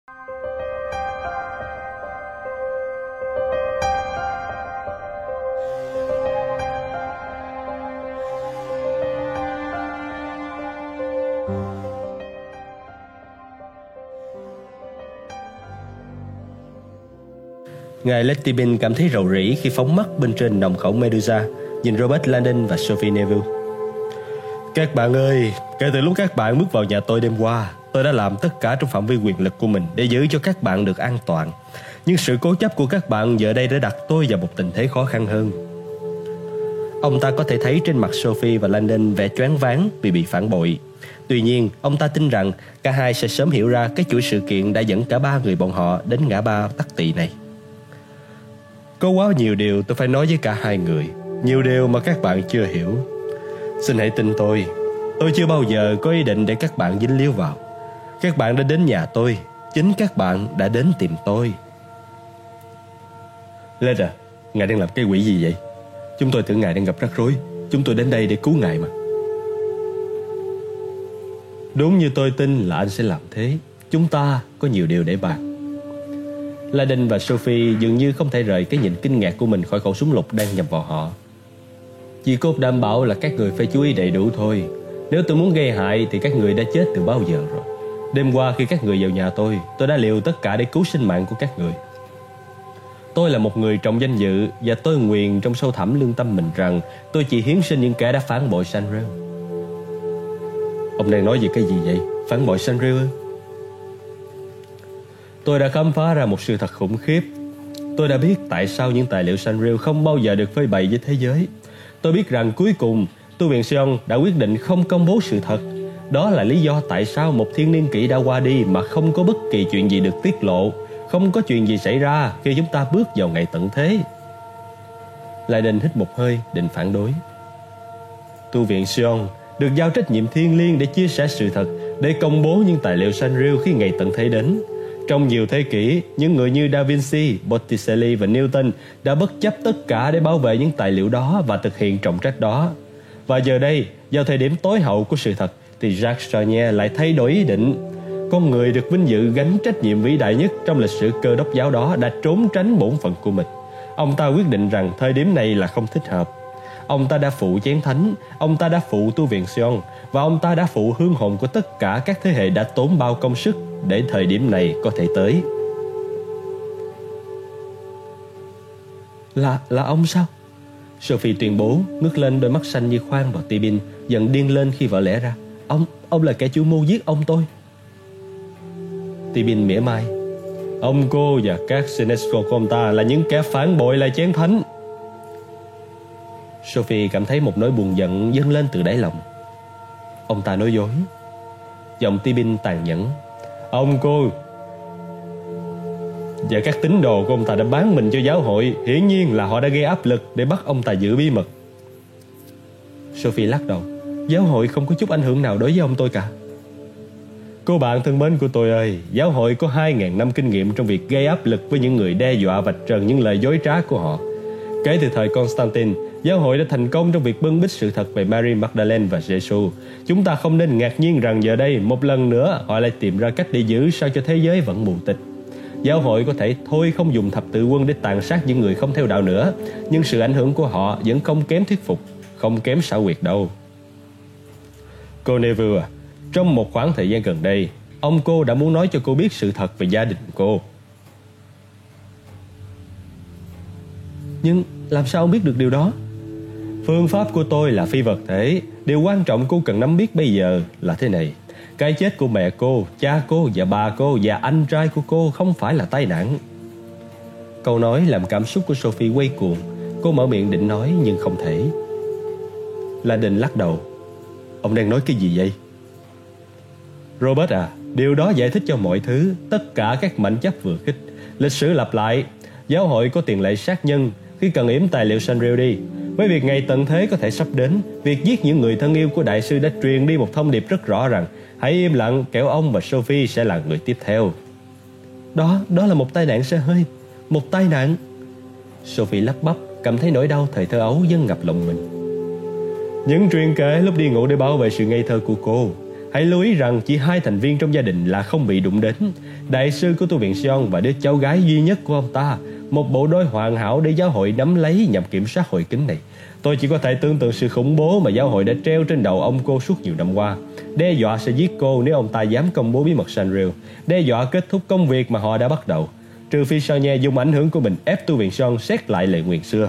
Ngài Letibin cảm thấy rầu rĩ khi phóng mắt bên trên nòng khẩu Medusa, nhìn Robert Landon và Sophie Neville. Các bạn ơi, kể từ lúc các bạn bước vào nhà tôi đêm qua, tôi đã làm tất cả trong phạm vi quyền lực của mình để giữ cho các bạn được an toàn. Nhưng sự cố chấp của các bạn giờ đây đã đặt tôi vào một tình thế khó khăn hơn. Ông ta có thể thấy trên mặt Sophie và Landon vẻ choáng váng vì bị phản bội. Tuy nhiên, ông ta tin rằng cả hai sẽ sớm hiểu ra cái chuỗi sự kiện đã dẫn cả ba người bọn họ đến ngã ba tắc tị này. Có quá nhiều điều tôi phải nói với cả hai người, nhiều điều mà các bạn chưa hiểu. Xin hãy tin tôi chưa bao giờ có ý định để các bạn dính líu vào. Các bạn đã đến nhà tôi, chính các bạn đã đến tìm tôi. Led à, ngài đang làm cái quỷ gì vậy? Chúng tôi tưởng ngài đang gặp rắc rối. Chúng tôi đến đây để cứu ngài mà. Đúng như tôi tin là anh sẽ làm thế. Chúng ta có nhiều điều để bàn. Landon và Sophie dường như không thể rời cái nhìn kinh ngạc của mình khỏi khẩu súng lục đang nhắm vào họ. Chị Cốt đảm bảo là các người phải chú ý đầy đủ thôi. Nếu tôi muốn gây hại thì các người đã chết từ bao giờ rồi. Đêm qua khi các người vào nhà tôi đã liều tất cả để cứu sinh mạng của các người. Tôi là một người trọng danh dự, và tôi nguyện trong sâu thẳm lương tâm mình rằng tôi chỉ hiến sinh những kẻ đã phản bội Sanrio. Ông đang nói về cái gì vậy? Phản bội Sanrio ư? Tôi đã khám phá ra một sự thật khủng khiếp. Tôi đã biết tại sao những tài liệu Sanrio không bao giờ được phơi bày với thế giới. Tôi biết rằng cuối cùng tu viện Sion đã quyết định không công bố sự thật. Đó là lý do tại sao một thiên niên kỷ đã qua đi mà không có bất kỳ chuyện gì được tiết lộ. Không có chuyện gì xảy ra khi chúng ta bước vào ngày tận thế. Lại định hít một hơi định phản đối. Tu viện Sion được giao trách nhiệm thiêng liêng để chia sẻ sự thật, để công bố những tài liệu Sanrio khi ngày tận thế đến. Trong nhiều thế kỷ, những người như Da Vinci, Botticelli và Newton đã bất chấp tất cả để bảo vệ những tài liệu đó và thực hiện trọng trách đó. Và giờ đây, vào thời điểm tối hậu của sự thật, thì Jacques Chenier lại thay đổi ý định. Con người được vinh dự gánh trách nhiệm vĩ đại nhất trong lịch sử Cơ đốc giáo đó đã trốn tránh bổn phận của mình. Ông ta quyết định rằng thời điểm này là không thích hợp. Ông ta đã phụ chén thánh, ông ta đã phụ tu viện Sion, và ông ta đã phụ hương hồn của tất cả các thế hệ đã tốn bao công sức để thời điểm này có thể tới. Là ông sao? Sophie tuyên bố, ngước lên đôi mắt xanh như khoan vào Tibin, giận điên lên khi vỡ lẽ ra. Ông là kẻ chủ mưu giết ông tôi. Tibin mỉa mai. Ông cô và các Senesco của ông ta là những kẻ phản bội lại chén thánh. Sophie cảm thấy một nỗi buồn giận dâng lên từ đáy lòng. Ông ta nói dối. Giọng Tibin tàn nhẫn. Ông cô và các tín đồ của ông ta đã bán mình cho giáo hội. Hiển nhiên là họ đã gây áp lực để bắt ông ta giữ bí mật. Sophie lắc đầu. Giáo hội không có chút ảnh hưởng nào đối với ông tôi cả. Cô bạn thân mến của tôi ơi, giáo hội có 2.000 năm kinh nghiệm trong việc gây áp lực với những người đe dọa vạch trần những lời dối trá của họ. Kể từ thời Constantine, giáo hội đã thành công trong việc bưng bít sự thật về Mary Magdalene và Jesus. Chúng ta không nên ngạc nhiên rằng giờ đây một lần nữa họ lại tìm ra cách để giữ sao cho thế giới vẫn mù tịch. Giáo hội có thể thôi không dùng thập tự quân để tàn sát những người không theo đạo nữa, nhưng sự ảnh hưởng của họ vẫn không kém thuyết phục, không kém xảo quyệt đâu. Cô Neville à, trong một khoảng thời gian gần đây, ông cô đã muốn nói cho cô biết sự thật về gia đình cô. Nhưng làm sao ông biết được điều đó? Phương pháp của tôi là phi vật thể. Điều quan trọng cô cần nắm biết bây giờ là thế này. Cái chết của mẹ cô, cha cô và bà cô và anh trai của cô không phải là tai nạn. Câu nói làm cảm xúc của Sophie quay cuồng. Cô mở miệng định nói nhưng không thể. Landon lắc đầu. Ông đang nói cái gì vậy? Robert à, điều đó giải thích cho mọi thứ. Tất cả các mảnh chấp vừa khích. Lịch sử lặp lại. Giáo hội có tiền lệ sát nhân khi cần yểm tài liệu Sanrio đi. Với việc ngày tận thế có thể sắp đến, việc giết những người thân yêu của đại sư đã truyền đi một thông điệp rất rõ rằng hãy im lặng, kẻo ông và Sophie sẽ là người tiếp theo. Đó là một tai nạn xe hơi. Một tai nạn. Sophie lắp bắp, cảm thấy nỗi đau thời thơ ấu dâng ngập lòng mình. Những truyền kể lúc đi ngủ để bảo vệ sự ngây thơ của cô. Hãy lưu ý rằng chỉ 2 thành viên trong gia đình là không bị đụng đến: đại sư của tu viện Sion và đứa cháu gái duy nhất của ông ta. Một bộ đôi hoàn hảo để giáo hội nắm lấy nhằm kiểm soát hội kính này. Tôi chỉ có thể tưởng tượng sự khủng bố mà giáo hội đã treo trên đầu ông cô suốt nhiều năm qua. Đe dọa sẽ giết cô nếu ông ta dám công bố bí mật Sanrio. Đe dọa kết thúc công việc mà họ đã bắt đầu, trừ phi Sonia dùng ảnh hưởng của mình ép tu viện Sion xét lại lời nguyền xưa.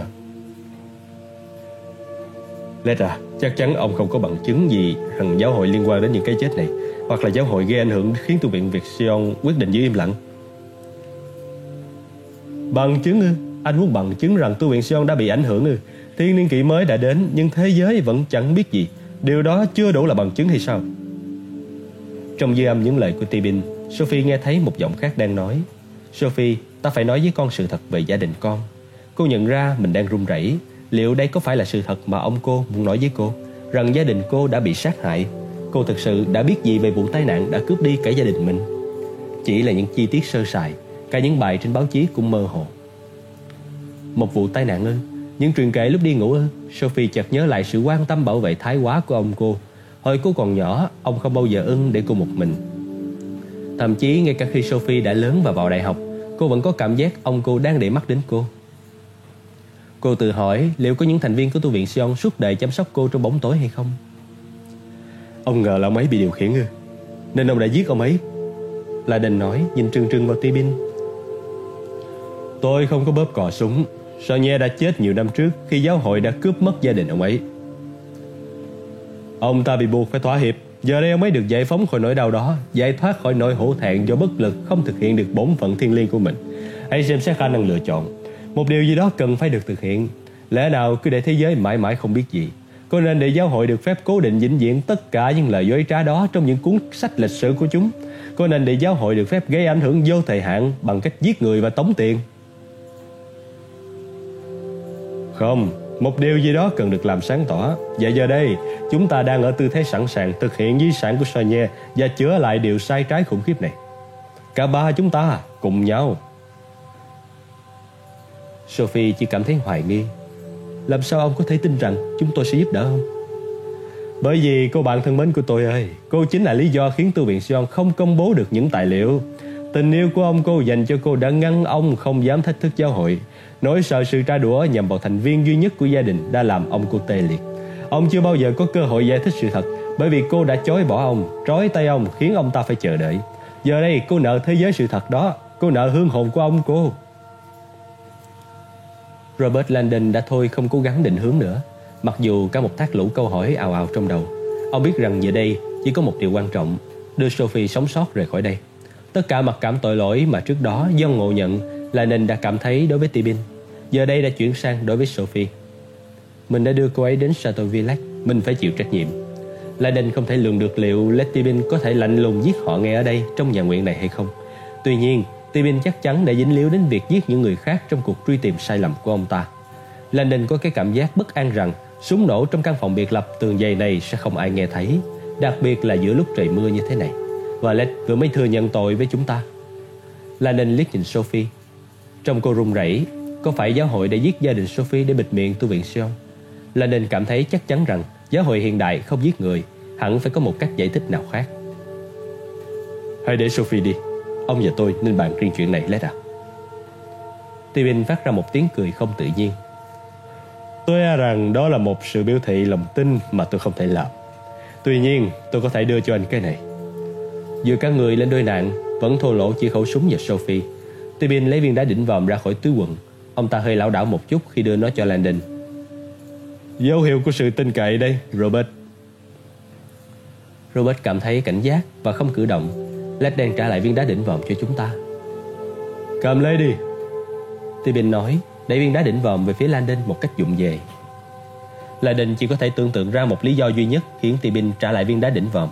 Leta, chắc chắn ông không có bằng chứng gì rằng giáo hội liên quan đến những cái chết này, hoặc là giáo hội gây ảnh hưởng khiến tu viện Sion quyết định giữ im lặng. Bằng chứng ư? Anh muốn bằng chứng rằng tu viện Sion đã bị ảnh hưởng ư? Thiên niên kỷ mới đã đến nhưng thế giới vẫn chẳng biết gì. Điều đó chưa đủ là bằng chứng hay sao? Trong dư âm những lời của Tibin, Sophie nghe thấy một giọng khác đang nói: Sophie, ta phải nói với con sự thật về gia đình con. Cô nhận ra mình đang run rẩy. Liệu đây có phải là sự thật mà ông cô muốn nói với cô, rằng gia đình cô đã bị sát hại? Cô thực sự đã biết gì về vụ tai nạn đã cướp đi cả gia đình mình? Chỉ là những chi tiết sơ sài, cả những bài trên báo chí cũng mơ hồ. Một vụ tai nạn ư? Những truyền kể lúc đi ngủ ư? Sophie chợt nhớ lại sự quan tâm bảo vệ thái quá của ông cô. Hồi cô còn nhỏ, ông không bao giờ ưng để cô một mình. Thậm chí ngay cả khi Sophie đã lớn và vào đại học, cô vẫn có cảm giác ông cô đang để mắt đến cô. Cô tự hỏi liệu có những thành viên của tu viện Sion suốt đời chăm sóc cô trong bóng tối hay không? Ông ngờ là ông ấy bị điều khiển ư? Nên ông đã giết ông ấy. Laden nói, nhìn trừng trừng vào Tibin. Tôi không có bóp cò súng. Sonia đã chết nhiều năm trước khi giáo hội đã cướp mất gia đình ông ấy. Ông ta bị buộc phải thỏa hiệp. Giờ đây ông ấy được giải phóng khỏi nỗi đau đó, giải thoát khỏi nỗi hổ thẹn do bất lực không thực hiện được bổn phận thiêng liêng của mình. Hãy xem xét khả năng lựa chọn. Một điều gì đó cần phải được thực hiện. Lẽ nào cứ để thế giới mãi mãi không biết gì? Có nên để giáo hội được phép cố định vĩnh viễn tất cả những lời dối trá đó trong những cuốn sách lịch sử của chúng? Có nên để giáo hội được phép gây ảnh hưởng vô thời hạn bằng cách giết người và tống tiền? Không, một điều gì đó cần được làm sáng tỏ. Và giờ đây, chúng ta đang ở tư thế sẵn sàng thực hiện di sản của Sonia và chữa lại điều sai trái khủng khiếp này. Cả ba chúng ta cùng nhau. Sophie chỉ cảm thấy hoài nghi. Làm sao ông có thể tin rằng chúng tôi sẽ giúp đỡ ông? Bởi vì cô bạn thân mến của tôi ơi, cô chính là lý do khiến tu viện Sion không công bố được những tài liệu. Tình yêu của ông cô dành cho cô đã ngăn ông không dám thách thức giáo hội. Nỗi sợ sự tra đũa nhằm vào thành viên duy nhất của gia đình đã làm ông cô tê liệt. Ông chưa bao giờ có cơ hội giải thích sự thật, bởi vì cô đã chối bỏ ông, trói tay ông, khiến ông ta phải chờ đợi. Giờ đây cô nợ thế giới sự thật đó. Cô nợ hương hồn của ông cô. Robert Landon đã thôi không cố gắng định hướng nữa. Mặc dù cả một thác lũ câu hỏi ào ào trong đầu, ông biết rằng giờ đây chỉ có một điều quan trọng: đưa Sophie sống sót rời khỏi đây. Tất cả mặc cảm tội lỗi mà trước đó do ngộ nhận Landon đã cảm thấy đối với Tibin, giờ đây đã chuyển sang đối với Sophie. Mình đã đưa cô ấy đến Chateau Village, mình phải chịu trách nhiệm. Landon không thể lường được liệu Tibin có thể lạnh lùng giết họ ngay ở đây trong nhà nguyện này hay không. Tuy nhiên, Tibin chắc chắn đã dính líu đến việc giết những người khác trong cuộc truy tìm sai lầm của ông ta. Landon có cái cảm giác bất an rằng súng nổ trong căn phòng biệt lập tường dày này sẽ không ai nghe thấy, đặc biệt là giữa lúc trời mưa như thế này. Và Led vừa mới thừa nhận tội với chúng ta. Landon liếc nhìn Sophie. Trông cô run rẩy. Có phải giáo hội đã giết gia đình Sophie để bịt miệng tu viện Sion? Landon cảm thấy chắc chắn rằng giáo hội hiện đại không giết người, hẳn phải có một cách giải thích nào khác. Hãy để Sophie đi. Ông và tôi nên bàn riêng chuyện này, Led à. Tibin phát ra một tiếng cười không tự nhiên. Tôi e rằng đó là một sự biểu thị lòng tin mà tôi không thể làm. Tuy nhiên, tôi có thể đưa cho anh cái này. Giữa các người lên đôi nạn, vẫn thô lỗ chỉ khẩu súng và Sophie. Tibin lấy viên đá đỉnh vòm ra khỏi túi quần. Ông ta hơi lảo đảo một chút khi đưa nó cho Landon. Dấu hiệu của sự tin cậy đây, Robert. Robert cảm thấy cảnh giác và không cử động. Landon trả lại viên đá đỉnh vòm cho chúng ta. Cầm lấy đi, Tibin nói, đẩy viên đá đỉnh vòm về phía Landon một cách vụng về. Landon chỉ có thể tưởng tượng ra một lý do duy nhất khiến Tibin trả lại viên đá đỉnh vòm.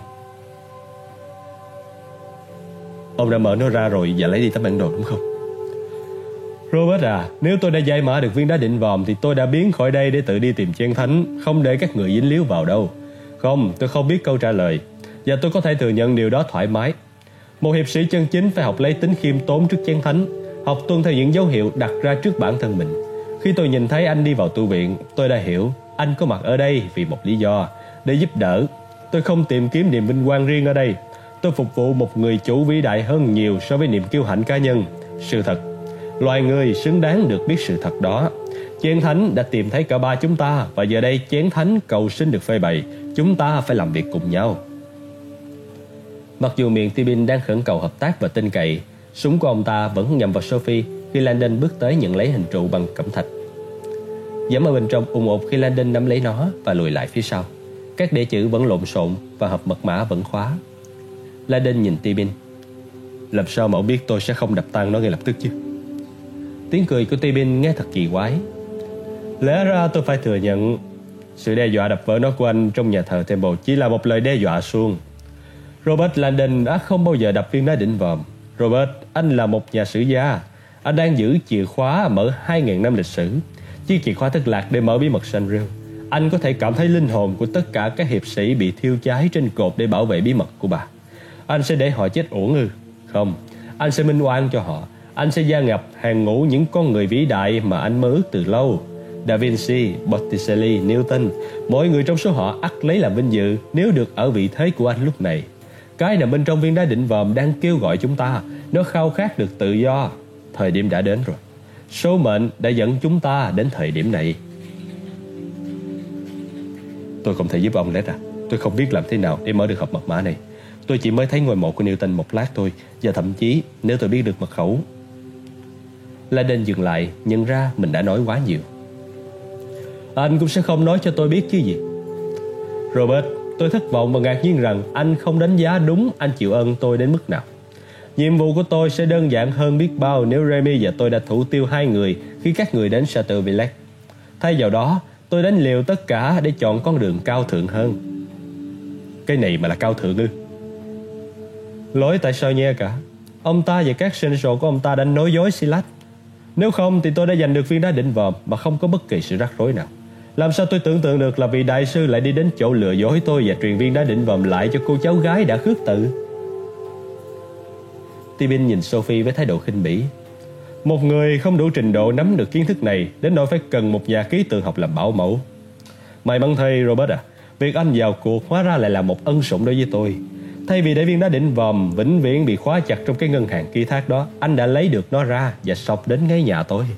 Ông đã mở nó ra rồi và lấy đi tấm bản đồ đúng không? Robert à, nếu tôi đã giải mã được viên đá đỉnh vòm thì tôi đã biến khỏi đây để tự đi tìm Chén Thánh, không để các người dính líu vào đâu. Không, tôi không biết câu trả lời, và tôi có thể thừa nhận điều đó thoải mái. Một hiệp sĩ chân chính phải học lấy tính khiêm tốn trước Chén Thánh, học tuân theo những dấu hiệu đặt ra trước bản thân mình. Khi tôi nhìn thấy anh đi vào tu viện, tôi đã hiểu anh có mặt ở đây vì một lý do, để giúp đỡ. Tôi không tìm kiếm niềm vinh quang riêng ở đây. Tôi phục vụ một người chủ vĩ đại hơn nhiều so với niềm kiêu hãnh cá nhân. Sự thật. Loài người xứng đáng được biết sự thật đó. Chén thánh đã tìm thấy cả ba chúng ta, và giờ đây chén thánh cầu xin được phơi bày. Chúng ta phải làm việc cùng nhau. Mặc dù miệng Tibin đang khẩn cầu hợp tác và tin cậy, súng của ông ta vẫn nhắm vào Sophie khi Landon bước tới nhận lấy hình trụ bằng cẩm thạch. Giẫm ở bên trong ùng ục khi Landon nắm lấy nó và lùi lại phía sau. Các đĩa chữ vẫn lộn xộn và hộp mật mã vẫn khóa. Landon nhìn Tibin. Làm sao mà ông biết tôi sẽ không đập tan nó ngay lập tức chứ? Tiếng cười của Tibin nghe thật kỳ quái. Lẽ ra tôi phải thừa nhận sự đe dọa đập vỡ nó của anh trong nhà thờ Temple chỉ là một lời đe dọa suông. Robert Landon đã không bao giờ đập viên đá đỉnh vòm. Robert, anh là một nhà sử gia. Anh đang giữ chìa khóa mở 2.000 năm lịch sử, chiếc chìa khóa thất lạc để mở bí mật Sanriel. Anh có thể cảm thấy linh hồn của tất cả các hiệp sĩ bị thiêu cháy trên cột để bảo vệ bí mật của bà. Anh sẽ để họ chết uổng ư? Không, anh sẽ minh oan cho họ. Anh sẽ gia nhập hàng ngũ những con người vĩ đại mà anh mơ ước từ lâu. Da Vinci, Botticelli, Newton, mỗi người trong số họ ắt lấy làm vinh dự nếu được ở vị thế của anh lúc này. Cái nằm bên trong viên đá đỉnh vòm đang kêu gọi chúng ta. Nó khao khát được tự do. Thời điểm đã đến rồi. Số mệnh đã dẫn chúng ta đến thời điểm này. Tôi không thể giúp ông, Led à. Tôi không biết làm thế nào để mở được hộp mật mã này. Tôi chỉ mới thấy ngôi mộ của Newton một lát thôi. Và thậm chí nếu tôi biết được mật khẩu. Landon dừng lại, nhận ra mình đã nói quá nhiều. Anh cũng sẽ không nói cho tôi biết chứ gì. Robert, tôi thất vọng và ngạc nhiên rằng anh không đánh giá đúng anh chịu ơn tôi đến mức nào. Nhiệm vụ của tôi sẽ đơn giản hơn biết bao nếu Remy và tôi đã thủ tiêu hai người khi các người đến Chateau Villette. Thay vào đó, tôi đánh liều tất cả để chọn con đường cao thượng hơn. Cái này mà là cao thượng ư? Lỗi tại sao nha cả. Ông ta và các seneschal của ông ta đã nói dối Silas. Nếu không thì tôi đã giành được viên đá đỉnh vòm mà không có bất kỳ sự rắc rối nào. Làm sao tôi tưởng tượng được là vị đại sư lại đi đến chỗ lừa dối tôi và truyền viên đá đỉnh vòm lại cho cô cháu gái đã khước từ. Tibin nhìn Sophie với thái độ khinh bỉ. Một người không đủ trình độ nắm được kiến thức này đến nỗi phải cần một nhà ký tượng học làm bảo mẫu. May mắn thay Robert à, việc anh vào cuộc hóa ra lại là một ân sủng đối với tôi. Thay vì để viên đá đỉnh vòm vĩnh viễn bị khóa chặt trong cái ngân hàng ký thác đó, anh đã lấy được nó ra và xộc đến ngay nhà tôi.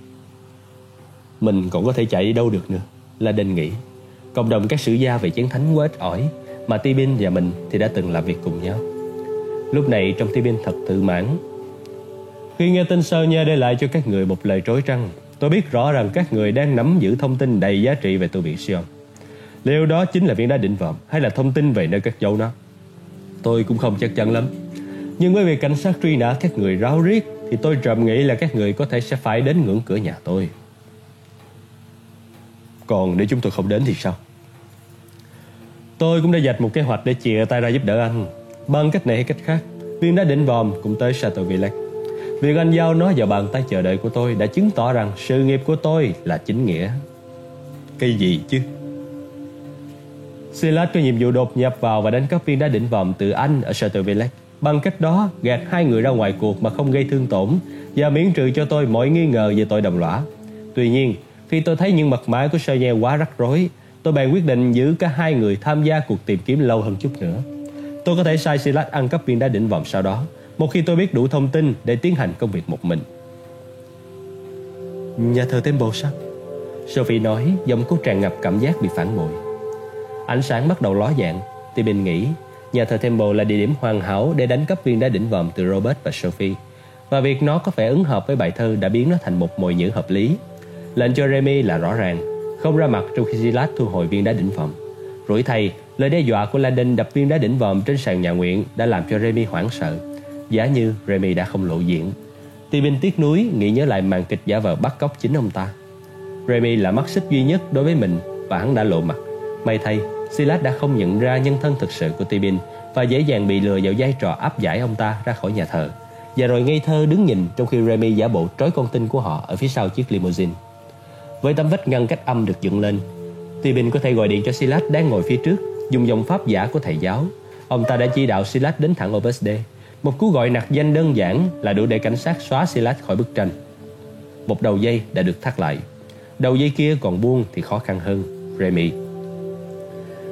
Mình còn có thể chạy đi đâu được nữa, Landon nghĩ. Cộng đồng các sử gia về chiến thánh quá ít ỏi, mà Tibin và mình thì đã từng làm việc cùng nhau. Lúc này trong Tibin thật tự mãn. Khi nghe tin Sơ Nha để lại cho các người một lời trối trăng, tôi biết rõ rằng các người đang nắm giữ thông tin đầy giá trị về tu viện Sion. Liệu đó chính là viên đá đỉnh vòm hay là thông tin về nơi cất giấu nó? Tôi cũng không chắc chắn lắm. Nhưng với việc cảnh sát truy nã các người ráo riết thì tôi trầm nghĩ là các người có thể sẽ phải đến ngưỡng cửa nhà tôi. Còn nếu chúng tôi không đến thì sao? Tôi cũng đã dạch một kế hoạch để chìa tay ra giúp đỡ anh. Bằng cách này hay cách khác, viên đá đỉnh vòm cũng tới Chateau Villette. Việc anh giao nó vào bàn tay chờ đợi của tôi đã chứng tỏ rằng sự nghiệp của tôi là chính nghĩa. Cái gì chứ? Silas có nhiệm vụ đột nhập vào và đánh cắp viên đá đỉnh vòm từ anh ở Chateau Villette. Bằng cách đó, gạt hai người ra ngoài cuộc mà không gây thương tổn và miễn trừ cho tôi mọi nghi ngờ về tội đồng lõa. Tuy nhiên, khi tôi thấy những mật mã của Sonia quá rắc rối, tôi bèn quyết định giữ cả hai người tham gia cuộc tìm kiếm lâu hơn chút nữa. Tôi có thể sai Silas ăn cắp viên đá đỉnh vòm sau đó, một khi tôi biết đủ thông tin để tiến hành công việc một mình. Nhà thờ Temple sao? Sophie nói, giọng cô tràn ngập cảm giác bị phản bội. Ánh sáng bắt đầu ló dạng. Tibin nghĩ nhà thờ Temple là địa điểm hoàn hảo để đánh cắp viên đá đỉnh vòm từ Robert và Sophie, và việc nó có vẻ ứng hợp với bài thơ đã biến nó thành một mồi nhử hợp lý. Lệnh cho Remy là rõ ràng, không ra mặt trong khi Silas thu hồi viên đá đỉnh vòm. Rủi thay, lời đe dọa của Landon đập viên đá đỉnh vòm trên sàn nhà nguyện đã làm cho Remy hoảng sợ. Giả như Remy đã không lộ diện. Tibin tiếc nuối nghĩ nhớ lại màn kịch giả vờ bắt cóc chính ông ta. Remy là mắt xích duy nhất đối với mình và hắn đã lộ mặt. May thay, Silas đã không nhận ra nhân thân thực sự của Tibin và dễ dàng bị lừa vào vai trò áp giải ông ta ra khỏi nhà thờ, và rồi ngây thơ đứng nhìn trong khi Remy giả bộ trói con tin của họ ở phía sau chiếc limousine. Với tấm vách ngăn cách âm được dựng lên, Tibin có thể gọi điện cho Silas đang ngồi phía trước, dùng giọng pháp giả của thầy giáo. Ông ta đã chỉ đạo Silas đến thẳng Opus Dei. Một cú gọi nặc danh đơn giản là đủ để cảnh sát xóa Silas khỏi bức tranh. Một đầu dây đã được thắt lại. Đầu dây kia còn buông thì khó khăn hơn. Remy.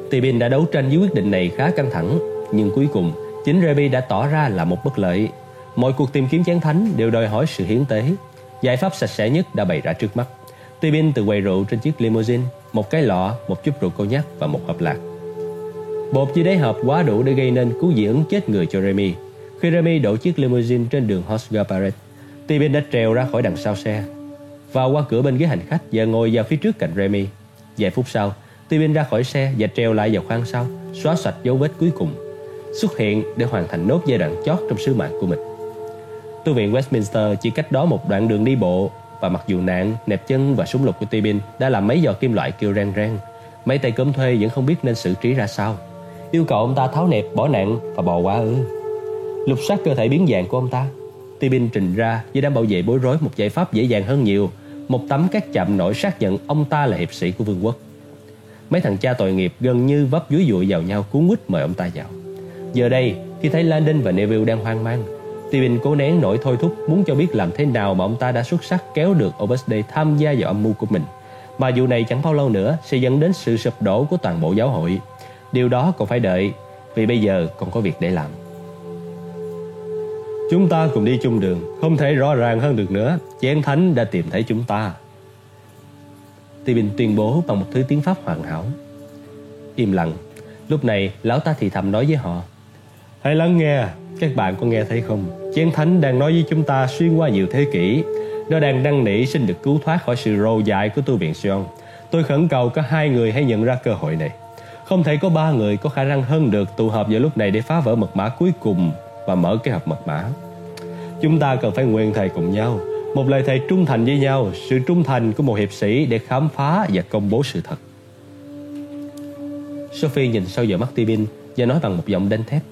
Tibin đã đấu tranh với quyết định này khá căng thẳng, nhưng cuối cùng chính Remy đã tỏ ra là một bất lợi. Mọi cuộc tìm kiếm chén thánh đều đòi hỏi sự hiến tế. Giải pháp sạch sẽ nhất đã bày ra trước mắt. Tibin tự quầy rượu trên chiếc limousine, một cái lọ, một chút rượu cognac và một hộp lạc. Bột dưới đáy hộp quá đủ để gây nên cú dị ứng chết người cho Remy. Khi Remy đổ chiếc limousine trên đường Horseshoe, Tibin đã trèo ra khỏi đằng sau xe, vào qua cửa bên ghế hành khách và ngồi vào phía trước cạnh Remy. Vài phút sau, Tibin ra khỏi xe và trèo lại vào khoang sau, xóa sạch dấu vết cuối cùng, xuất hiện để hoàn thành nốt giai đoạn chót trong sứ mạng của mình. Tu viện Westminster chỉ cách đó một đoạn đường đi bộ, và mặc dù nạn, nẹp chân và súng lục của Tibin đã làm mấy giò kim loại kêu reng reng, mấy tay cơm thuê vẫn không biết nên xử trí ra sao. Yêu cầu ông ta tháo nẹp, bỏ nạn và bò quá ư? Lục soát cơ thể biến dạng của ông ta. Tibin trình ra với đám bảo vệ bối rối một giải pháp dễ dàng hơn nhiều, một tấm các chạm nổi xác nhận ông ta là hiệp sĩ của vương quốc. Mấy thằng cha tội nghiệp gần như vấp dúi dụi vào nhau cuốn quýt mời ông ta vào. Giờ đây, khi thấy Landon và Neville đang hoang mang, Tibin cố nén nỗi thôi thúc muốn cho biết làm thế nào mà ông ta đã xuất sắc kéo được Oversday tham gia vào âm mưu của mình, mà vụ này chẳng bao lâu nữa sẽ dẫn đến sự sụp đổ của toàn bộ giáo hội. Điều đó còn phải đợi, vì bây giờ còn có việc để làm. Chúng ta cùng đi chung đường, không thể rõ ràng hơn được nữa. Chén thánh đã tìm thấy chúng ta, Tibin tuyên bố bằng một thứ tiếng Pháp hoàn hảo. Im lặng. Lúc này lão ta thì thầm nói với họ: hãy lắng nghe. Các bạn có nghe thấy không? Chén thánh đang nói với chúng ta xuyên qua nhiều thế kỷ. Nó đang năn nỉ xin được cứu thoát khỏi sự rồ dại của tu viện Sion. Tôi khẩn cầu có hai người hãy nhận ra cơ hội này. Không thể có ba người có khả năng hơn được tụ hợp vào lúc này để phá vỡ mật mã cuối cùng và mở cái hộp mật mã. Chúng ta cần phải nguyện thề cùng nhau, một lời thề trung thành với nhau, sự trung thành của một hiệp sĩ để khám phá và công bố sự thật. Sophie nhìn sâu vào mắt Tibin và nói bằng một giọng đanh thép: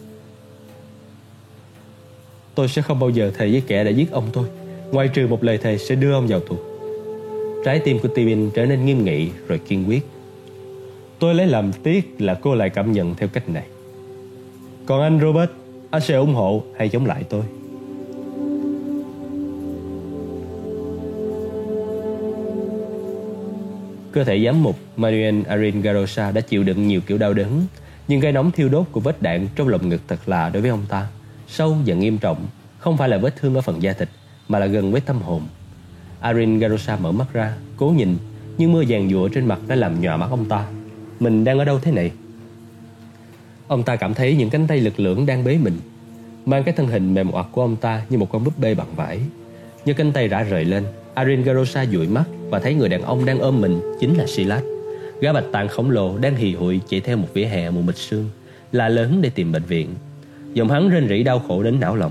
tôi sẽ không bao giờ thề với kẻ đã giết ông tôi, ngoại trừ một lời thề sẽ đưa ông vào tù. Trái tim của Tibin trở nên nghiêm nghị rồi kiên quyết. Tôi lấy làm tiếc là cô lại cảm nhận theo cách này. Còn anh Robert, anh sẽ ủng hộ hay chống lại tôi? Cơ thể giám mục Manuel Aringarosa đã chịu đựng nhiều kiểu đau đớn, nhưng cái nóng thiêu đốt của vết đạn trong lồng ngực thật là đối với ông ta sâu và nghiêm trọng, không phải là vết thương ở phần da thịt mà là gần với tâm hồn. Aringarosa mở mắt ra, cố nhìn, nhưng mưa giàn giụa trên mặt đã làm nhòa mắt ông ta. Mình đang ở đâu thế này? Ông ta cảm thấy những cánh tay lực lưỡng đang bế mình, mang cái thân hình mềm oặt của ông ta như một con búp bê bằng vải. Như cánh tay rã rời lên, Aringarosa dụi mắt và thấy người đàn ông đang ôm mình chính là Silas, gã bạch tạng khổng lồ đang hì hụi chạy theo một vỉa hè mù mịt sương, la lớn để tìm bệnh viện. Giọng hắn rên rỉ đau khổ đến não lòng.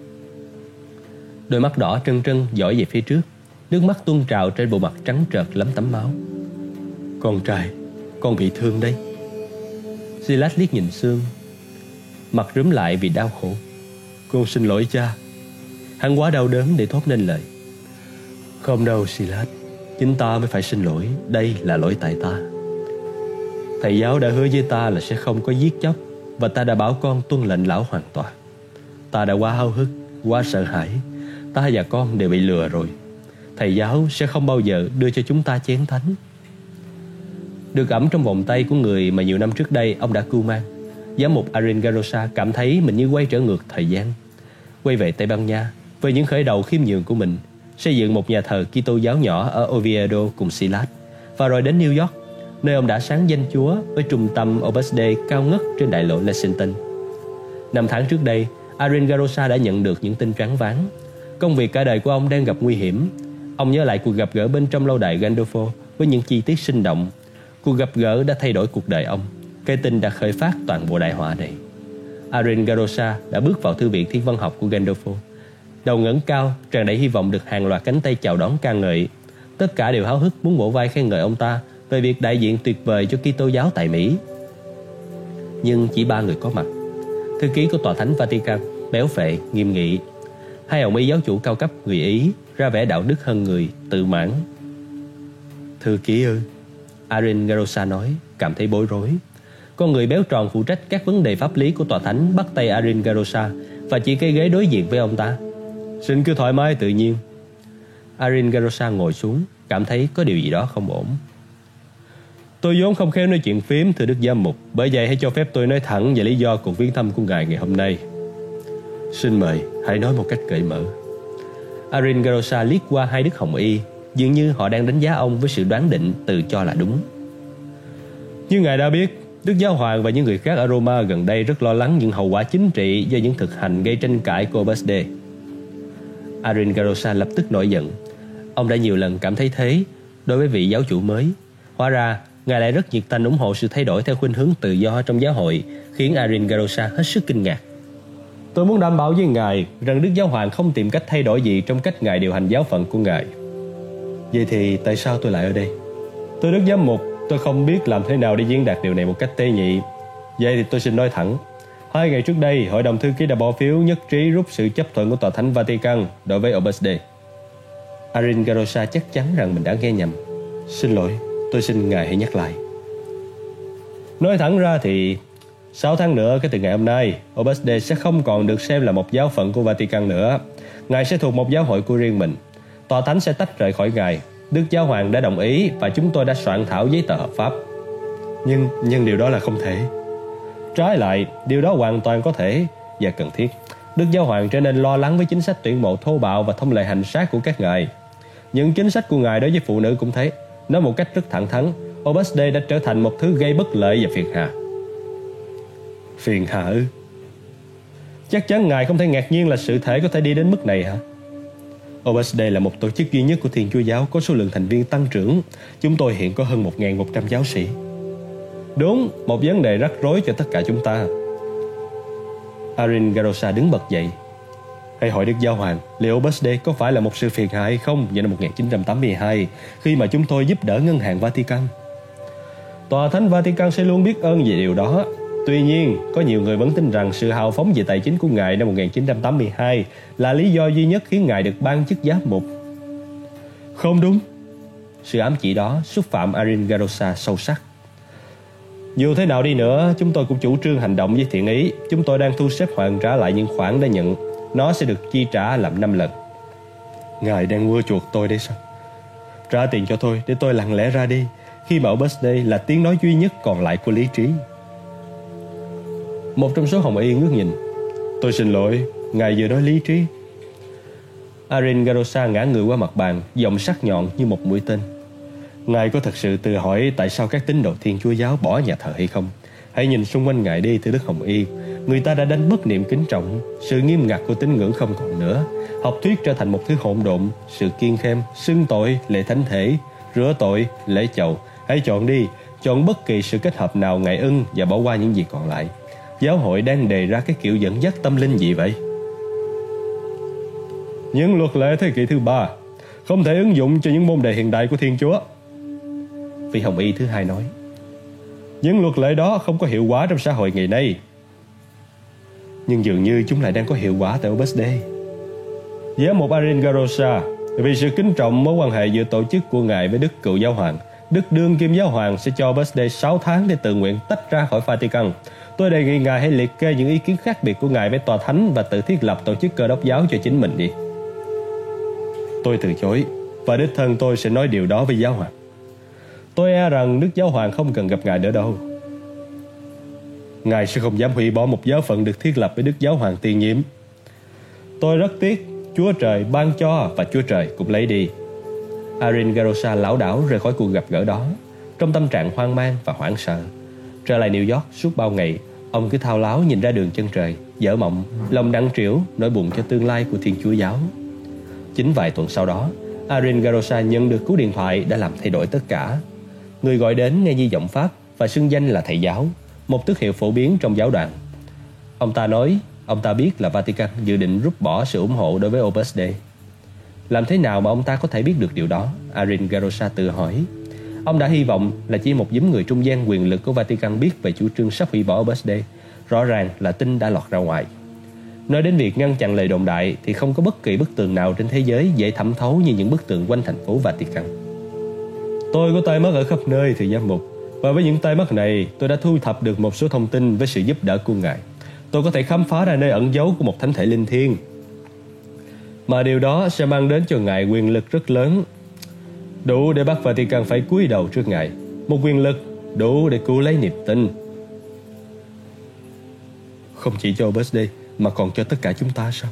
Đôi mắt đỏ trân trân dõi về phía trước, nước mắt tuôn trào trên bộ mặt trắng trợt lấm tấm máu. Con trai, con bị thương đấy. Silas liếc nhìn Sương, mặt rúm lại vì đau khổ. Con xin lỗi cha. Hắn quá đau đớn để thốt nên lời. Không đâu Silas, chính ta mới phải xin lỗi. Đây là lỗi tại ta. Thầy giáo đã hứa với ta là sẽ không có giết chóc, và ta đã bảo con tuân lệnh lão hoàn toàn. Ta đã quá háo hức, quá sợ hãi. Ta và con đều bị lừa rồi. Thầy giáo sẽ không bao giờ đưa cho chúng ta chén thánh. Được ẵm trong vòng tay của người mà nhiều năm trước đây ông đã cưu mang, giám mục Aringarosa cảm thấy mình như quay trở ngược thời gian, quay về Tây Ban Nha với những khởi đầu khiêm nhường của mình, xây dựng một nhà thờ Kitô giáo nhỏ ở Oviedo cùng Silas, và rồi đến New York, nơi ông đã sáng danh Chúa với trung tâm Opus Dei cao ngất trên đại lộ Lexington. 5 tháng trước đây, Aringarosa đã nhận được những tin choáng váng. Công việc cả đời của ông đang gặp nguy hiểm. Ông nhớ lại cuộc gặp gỡ bên trong lâu đài Gandolfo với những chi tiết sinh động. Cuộc gặp gỡ đã thay đổi cuộc đời ông. Cái tin đã khởi phát toàn bộ đại họa này. Aringarosa đã bước vào thư viện thiên văn học của Gandolfo, đầu ngẩng cao, tràn đầy hy vọng được hàng loạt cánh tay chào đón ca ngợi. Tất cả đều háo hức muốn vỗ vai khen ngợi ông ta về việc đại diện tuyệt vời cho Kitô giáo tại Mỹ. Nhưng chỉ 3 người có mặt. Thư ký của tòa thánh Vatican, béo phệ, nghiêm nghị. 2 ông y giáo chủ cao cấp người Ý, ra vẻ đạo đức hơn người, tự mãn. Thư ký ư? Aringarosa nói, cảm thấy bối rối. Con người béo tròn phụ trách các vấn đề pháp lý của tòa thánh bắt tay Aringarosa và chỉ cái ghế đối diện với ông ta. Xin cứ thoải mái tự nhiên. Aringarosa ngồi xuống, cảm thấy có điều gì đó không ổn. Tôi vốn không khéo nói chuyện phím, thưa Đức Giám Mục. Bởi vậy hãy cho phép tôi nói thẳng về lý do cuộc viếng thăm của ngài ngày hôm nay. Xin mời, hãy nói một cách cởi mở. Aringarosa liếc qua hai Đức Hồng Y, dường như họ đang đánh giá ông với sự đoán định tự cho là đúng. Như ngài đã biết, Đức Giáo Hoàng và những người khác ở Roma gần đây rất lo lắng những hậu quả chính trị do những thực hành gây tranh cãi của Opus Dei. Aringarosa lập tức nổi giận. Ông đã nhiều lần cảm thấy thế đối với vị giáo chủ mới. Hóa ra, ngài lại rất nhiệt tình ủng hộ sự thay đổi theo khuynh hướng tự do trong giáo hội, khiến Aringarosa hết sức kinh ngạc. Tôi muốn đảm bảo với ngài rằng Đức Giáo Hoàng không tìm cách thay đổi gì trong cách ngài điều hành giáo phận của ngài. Vậy thì tại sao tôi lại ở đây? Tôi Đức Giám Mục, tôi không biết làm thế nào để diễn đạt điều này một cách tế nhị. Vậy thì tôi xin nói thẳng. 2 ngày trước đây, Hội đồng Thư ký đã bỏ phiếu nhất trí rút sự chấp thuận của Tòa Thánh Vatican đối với Opus Dei. Aringarosa chắc chắn rằng mình đã nghe nhầm. Xin lỗi, tôi xin ngài hãy nhắc lại. Nói thẳng ra thì 6 tháng nữa kể từ ngày hôm nay, Opus Dei sẽ không còn được xem là một giáo phận của Vatican nữa. Ngài sẽ thuộc một giáo hội của riêng mình. Tòa Thánh sẽ tách rời khỏi ngài. Đức Giáo Hoàng đã đồng ý và chúng tôi đã soạn thảo giấy tờ hợp pháp. Nhưng điều đó là không thể. Trái lại, điều đó hoàn toàn có thể và cần thiết. Đức Giáo Hoàng trở nên lo lắng với chính sách tuyển mộ thô bạo và thông lệ hành xác của các ngài. Những chính sách của ngài đối với phụ nữ cũng thế. Nói một cách rất thẳng thắn, Opus Dei đã trở thành một thứ gây bất lợi và phiền hà. Phiền hà ư? Chắc chắn ngài không thể ngạc nhiên là sự thể có thể đi đến mức này hả? Opus Dei là một tổ chức duy nhất của Thiên Chúa Giáo có số lượng thành viên tăng trưởng. Chúng tôi hiện có hơn 1.100 giáo sĩ. Đúng, một vấn đề rắc rối cho tất cả chúng ta. Aringarosa đứng bật dậy. Hãy hỏi Đức Giáo Hoàng, liệu Opus Dei có phải là một sự phiền hà hay không vào năm 1982 khi mà chúng tôi giúp đỡ ngân hàng Vatican? Tòa Thánh Vatican sẽ luôn biết ơn về điều đó. Tuy nhiên, có nhiều người vẫn tin rằng sự hào phóng về tài chính của ngài năm 1982 là lý do duy nhất khiến ngài được ban chức giám mục. Không đúng. Sự ám chỉ đó xúc phạm Aringarosa sâu sắc. Dù thế nào đi nữa, chúng tôi cũng chủ trương hành động với thiện ý. Chúng tôi đang thu xếp hoàn trả lại những khoản đã nhận. Nó sẽ được chi trả làm 5 lần. Ngài đang mua chuộc tôi đấy sao? Trả tiền cho tôi để tôi lặng lẽ ra đi, khi mà Opus Dei là tiếng nói duy nhất còn lại của lý trí. Một trong số Hồng Y ngước nhìn. Tôi xin lỗi, ngài vừa nói lý trí. Aringarosa ngã người qua mặt bàn, giọng sắc nhọn như một mũi tên. Ngài có thật sự tự hỏi tại sao các tín đồ Thiên Chúa Giáo bỏ nhà thờ hay không? Hãy nhìn xung quanh ngài đi, thưa Đức Hồng Y. Người ta đã đánh mất niềm kính trọng. Sự nghiêm ngặt của tín ngưỡng không còn nữa. Học thuyết trở thành một thứ hỗn độn. Sự kiêng khem, xưng tội, lễ thánh thể, rửa tội, lễ chầu. Hãy chọn đi, chọn bất kỳ sự kết hợp nào ngài ưng và bỏ qua những gì còn lại. Giáo hội đang đề ra cái kiểu dẫn dắt tâm linh gì vậy? Những luật lệ thế kỷ thứ 3 không thể ứng dụng cho những môn đề hiện đại của Thiên Chúa. Vị Hồng Y thứ hai nói. Những luật lệ đó không có hiệu quả trong xã hội ngày nay. Nhưng dường như chúng lại đang có hiệu quả tại Opus Dei. Giám mục Aringarosa, vì sự kính trọng mối quan hệ giữa tổ chức của ngài với Đức Cựu Giáo Hoàng, Đức Đương Kim Giáo Hoàng sẽ cho Opus Dei 6 tháng để tự nguyện tách ra khỏi Vatican. Tôi đề nghị ngài hãy liệt kê những ý kiến khác biệt của ngài với Tòa Thánh và tự thiết lập tổ chức Cơ Đốc giáo cho chính mình đi. Tôi từ chối, và đích thân tôi sẽ nói điều đó với Giáo Hoàng. Tôi e rằng Đức Giáo Hoàng không cần gặp ngài nữa đâu. Ngài sẽ không dám hủy bỏ một giáo phận được thiết lập với Đức Giáo Hoàng tiền nhiệm. Tôi rất tiếc, Chúa Trời ban cho và Chúa Trời cũng lấy đi. Aringarosa lảo đảo rời khỏi cuộc gặp gỡ đó, trong tâm trạng hoang mang và hoảng sợ. Trở lại New York suốt bao ngày, ông cứ thao láo nhìn ra đường chân trời, dở mộng, lòng đắng trĩu, nỗi buồn cho tương lai của Thiên Chúa Giáo. Chính vài tuần sau đó, Aringarosa nhận được cú điện thoại đã làm thay đổi tất cả. Người gọi đến nghe như giọng Pháp và xưng danh là thầy giáo, một tước hiệu phổ biến trong giáo đoàn. Ông ta nói ông ta biết là Vatican dự định rút bỏ sự ủng hộ đối với Opus Dei. Làm thế nào mà ông ta có thể biết được điều đó? Aringarosa tự hỏi. Ông đã hy vọng là chỉ một nhóm người trung gian quyền lực của Vatican biết về chủ trương sắp hủy bỏ Opus Dei. Rõ ràng là tin đã lọt ra ngoài. Nói đến việc ngăn chặn lời đồn đại thì không có bất kỳ bức tường nào trên thế giới dễ thẩm thấu như những bức tường quanh thành phố Vatican. Tôi có tai mắt ở khắp nơi, thưa giám mục, và với những tai mắt này tôi đã thu thập được một số thông tin với sự giúp đỡ của ngài. Tôi có thể khám phá ra nơi ẩn giấu của một thánh thể linh thiêng, mà điều đó sẽ mang đến cho ngài quyền lực rất lớn, đủ để bắt Vatican phải cúi đầu trước ngài. một quyền lực đủ để cứu lấy niềm tin. Không chỉ cho Birthday mà còn cho tất cả chúng ta sao?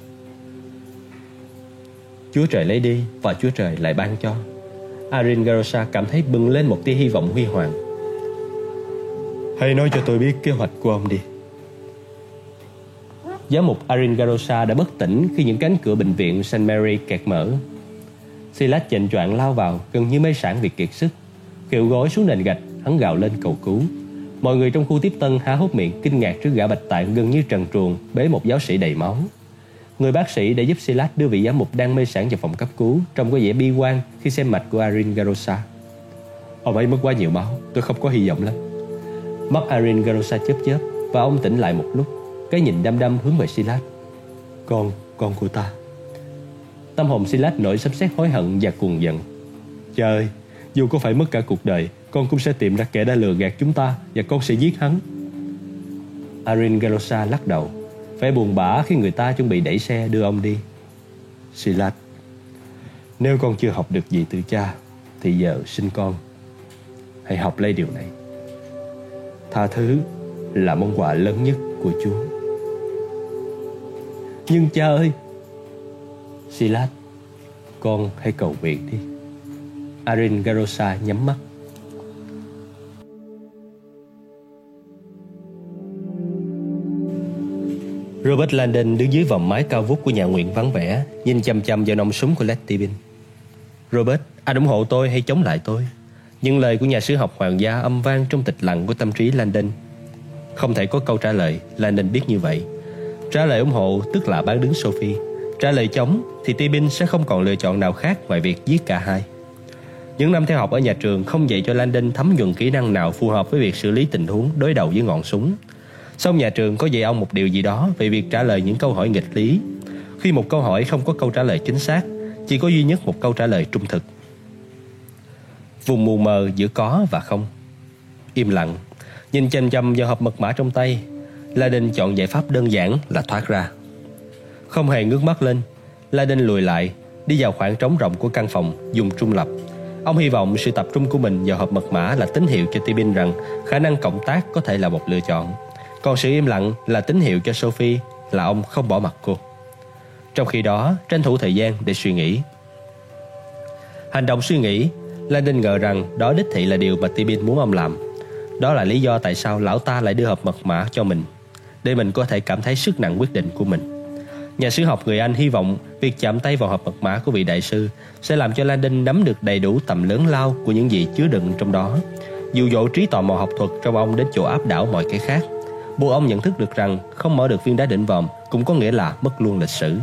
Chúa Trời lấy đi và Chúa Trời lại ban cho. Aringarosa cảm thấy bừng lên một tia hy vọng huy hoàng. Hãy nói cho tôi biết kế hoạch của ông đi. Giám mục Aringarosa đã bất tỉnh khi những cánh cửa bệnh viện St. Mary kẹt mở. Silas chệnh choạng lao vào, gần như mê sảng vì kiệt sức. Khuỵu gối xuống nền gạch, hắn gào lên cầu cứu. Mọi người trong khu tiếp tân há hốc miệng kinh ngạc trước gã bạch tạng gần như trần truồng bế một giáo sĩ đầy máu. Người bác sĩ đã giúp Silas đưa vị giám mục đang mê sảng vào phòng cấp cứu, trông có vẻ bi quan khi xem mạch của Aringarosa. Ông ấy mất quá nhiều máu, tôi không có hy vọng lắm. Mắt Aringarosa chớp chớp và ông tỉnh lại một lúc, cái nhìn đăm đăm hướng về Silas. Con của ta. Tâm hồn Silas nổi sấm sét hối hận và cuồng giận. Cha ơi, dù có phải mất cả cuộc đời, con cũng sẽ tìm ra kẻ đã lừa gạt chúng ta và con sẽ giết hắn. Aringarosa lắc đầu, vẻ buồn bã khi người ta chuẩn bị đẩy xe đưa ông đi. Silas, nếu con chưa học được gì từ cha thì giờ xin con hãy học lấy điều này. Tha thứ là món quà lớn nhất của Chúa. Nhưng cha ơi! Silas, con hãy cầu nguyện đi. Aringarosa nhắm mắt. Robert Landon đứng dưới vòng mái cao vút của nhà nguyện vắng vẻ, nhìn chăm chăm vào nòng súng của Led Tibin. Robert, anh ủng hộ tôi hay chống lại tôi? Những lời của nhà sử học hoàng gia âm vang trong tịch lặng của tâm trí Landon. Không thể có câu trả lời, Landon biết như vậy. Trả lời ủng hộ tức là bán đứng Sophie. Trả lời chống thì Tibin sẽ không còn lựa chọn nào khác ngoài việc giết cả hai. Những năm theo học ở nhà trường không dạy cho Landon thấm nhuần kỹ năng nào phù hợp với việc xử lý tình huống đối đầu với ngọn súng. Song nhà trường có dạy ông một điều gì đó về việc trả lời những câu hỏi nghịch lý. Khi một câu hỏi không có câu trả lời chính xác, chỉ có duy nhất một câu trả lời trung thực. Vùng mù mờ giữa có và không. Im lặng, nhìn chằm chằm vào hộp mật mã trong tay, Landon chọn giải pháp đơn giản là thoát ra. Không hề ngước mắt lên, Landon lùi lại, đi vào khoảng trống rộng của căn phòng, dùng trung lập. Ông hy vọng sự tập trung của mình vào hộp mật mã là tín hiệu cho Tibin rằng khả năng cộng tác có thể là một lựa chọn. Còn sự im lặng là tín hiệu cho Sophie là ông không bỏ mặc cô. Trong khi đó, tranh thủ thời gian để suy nghĩ. Hành động suy nghĩ, Landon ngờ rằng đó đích thị là điều mà Tibin muốn ông làm. Đó là lý do tại sao lão ta lại đưa hộp mật mã cho mình, để mình có thể cảm thấy sức nặng quyết định của mình. Nhà sử học người Anh hy vọng việc chạm tay vào hộp mật mã của vị đại sư sẽ làm cho Landon nắm được đầy đủ tầm lớn lao của những gì chứa đựng trong đó, dụ dỗ trí tò mò học thuật trong ông đến chỗ áp đảo mọi cái khác, buộc ông nhận thức được rằng không mở được viên đá đỉnh vòm cũng có nghĩa là mất luôn lịch sử.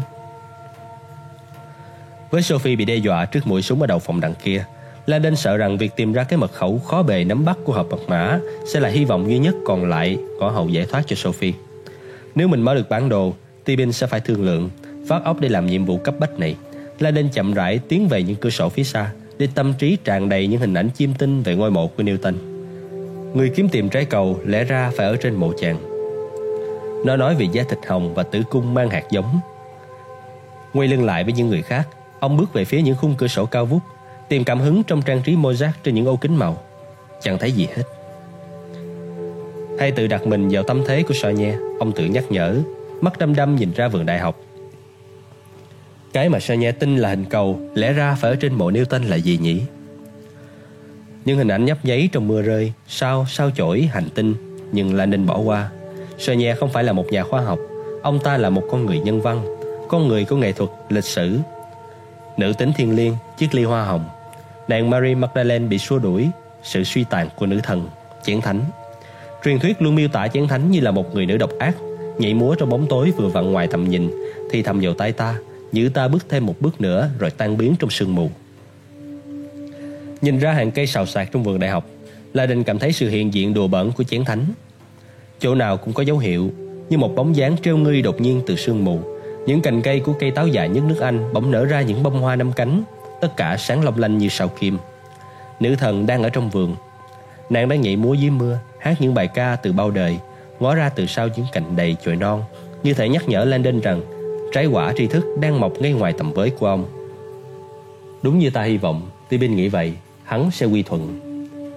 Với Sophie bị đe dọa trước mũi súng ở đầu phòng đằng kia, Landon sợ rằng việc tìm ra cái mật khẩu khó bề nắm bắt của hộp mật mã sẽ là hy vọng duy nhất còn lại ngõ hầu giải thoát cho Sophie. Nếu mình mở được bản đồ, Tibin sẽ phải thương lượng, phát óc để làm nhiệm vụ cấp bách này. Landon chậm rãi tiến về những cửa sổ phía xa, để tâm trí tràn đầy những hình ảnh chiêm tinh về ngôi mộ của Newton. Người kiếm tìm trái cầu lẽ ra phải ở trên mộ chàng. Nó nói về da thịt hồng và tử cung mang hạt giống. Quay lưng lại với những người khác, ông bước về phía những khung cửa sổ cao vút, tìm cảm hứng trong trang trí Mozart trên những ô kính màu. Chẳng thấy gì hết. Hay tự đặt mình vào tâm thế của Sonia, ông tự nhắc nhở, mắt đăm đăm nhìn ra vườn đại học. Cái mà Sonia tin là hình cầu lẽ ra phải ở trên mộ Newton là gì nhỉ? Những hình ảnh nhấp nháy trong mưa rơi, sao chổi, hành tinh, nhưng là nên bỏ qua. Sonia không phải là một nhà khoa học, ông ta là một con người nhân văn, con người có nghệ thuật, lịch sử. Nữ tính thiêng liêng, chiếc ly hoa hồng, nàng Marie Magdalene bị xua đuổi, sự suy tàn của nữ thần, Chén Thánh. Truyền thuyết luôn miêu tả Chén Thánh như là một người nữ độc ác, nhảy múa trong bóng tối vừa vặn ngoài tầm nhìn, thì thầm vào tai ta, giữ ta bước thêm một bước nữa rồi tan biến trong sương mù. Nhìn ra hàng cây xào xạc trong vườn đại học, Landon cảm thấy sự hiện diện đùa bỡn của Chén Thánh. Chỗ nào cũng có dấu hiệu, như một bóng dáng treo ngươi đột nhiên từ sương mù. Những cành cây của cây táo già nhất nước Anh bỗng nở ra những bông hoa 5 cánh, tất cả sáng long lanh như sao kim. Nữ thần đang ở trong vườn. Nàng đang nhảy múa dưới mưa, hát những bài ca từ bao đời, ngó ra từ sau những cành đầy chồi non, như thể nhắc nhở Landon rằng trái quả tri thức đang mọc ngay ngoài tầm với của ông. Đúng như ta hy vọng, Tibin nghĩ vậy, hắn sẽ quy thuận.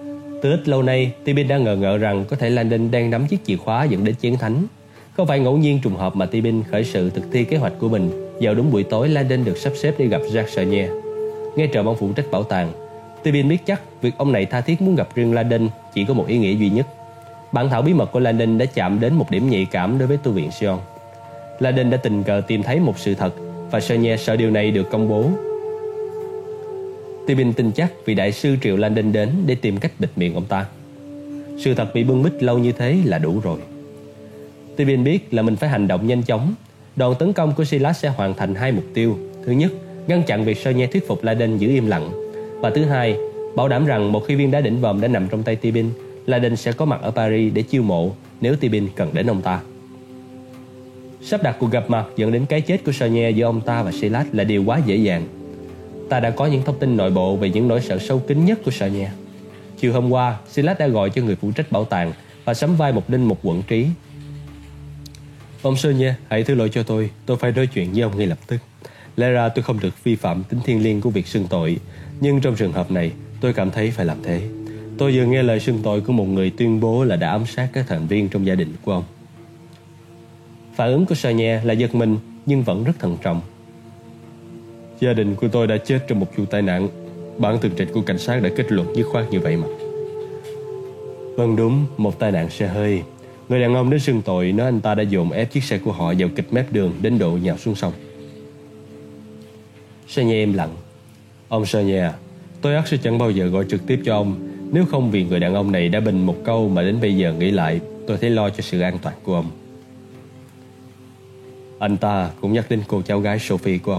Từ ít lâu nay, Tibin đã ngờ ngợ rằng có thể Landon đang nắm chiếc chìa khóa dẫn đến chiến thánh. Không phải ngẫu nhiên trùng hợp mà Tibin khởi sự thực thi kế hoạch của mình vào đúng buổi tối Landon được sắp xếp đi gặp Jacques Chenier. Nghe trộm ông phụ trách bảo tàng, Tibin biết chắc việc ông này tha thiết muốn gặp riêng Landon chỉ có một ý nghĩa duy nhất. Bản thảo bí mật của Landon đã chạm đến một điểm nhạy cảm đối với tu viện Sion. Landon đã tình cờ tìm thấy một sự thật và Chenier sợ điều này được công bố. Tibin tin chắc vì đại sư triệu Landon đến để tìm cách bịt miệng ông ta. Sự thật bị bưng bít lâu như thế là đủ rồi. Tibin biết là mình phải hành động nhanh chóng. Đòn tấn công của Silas sẽ hoàn thành hai mục tiêu. Thứ nhất, ngăn chặn việc Chenier thuyết phục Landon giữ im lặng. Và thứ hai, bảo đảm rằng một khi viên đá đỉnh vòm đã nằm trong tay Tibin, Landon sẽ có mặt ở Paris để chiêu mộ nếu Tibin cần đến ông ta. Sắp đặt cuộc gặp mặt dẫn đến cái chết của Chenier giữa ông ta và Silas là điều quá dễ dàng. Ta đã có những thông tin nội bộ về những nỗi sợ sâu kín nhất của Chenier. Chiều hôm qua, Silas đã gọi cho người phụ trách bảo tàng và sắm vai một đinh mục quận trí. Ông Chenier, hãy thứ lỗi cho tôi phải nói chuyện với ông ngay lập tức. Lẽ ra tôi không được vi phạm tính thiêng liêng của việc xưng tội, nhưng trong trường hợp này, tôi cảm thấy phải làm thế. Tôi vừa nghe lời xưng tội của một người tuyên bố là đã ám sát các thành viên trong gia đình của ông. Phản ứng của Chenier là giật mình nhưng vẫn rất thận trọng. Gia đình của tôi đã chết trong một vụ tai nạn. Bản tường trình của cảnh sát đã kết luận dứt khoát như vậy mà. Vâng đúng, một tai nạn xe hơi. Người đàn ông đến xưng tội nói anh ta đã dồn ép chiếc xe của họ vào kịch mép đường đến độ nhào xuống sông. Chenier im lặng. Ông Chenier, tôi ắt sẽ chẳng bao giờ gọi trực tiếp cho ông. Nếu không vì người đàn ông này đã bình một câu mà đến bây giờ nghĩ lại, tôi thấy lo cho sự an toàn của ông. Anh ta cũng nhắc đến cô cháu gái Sophie của ông.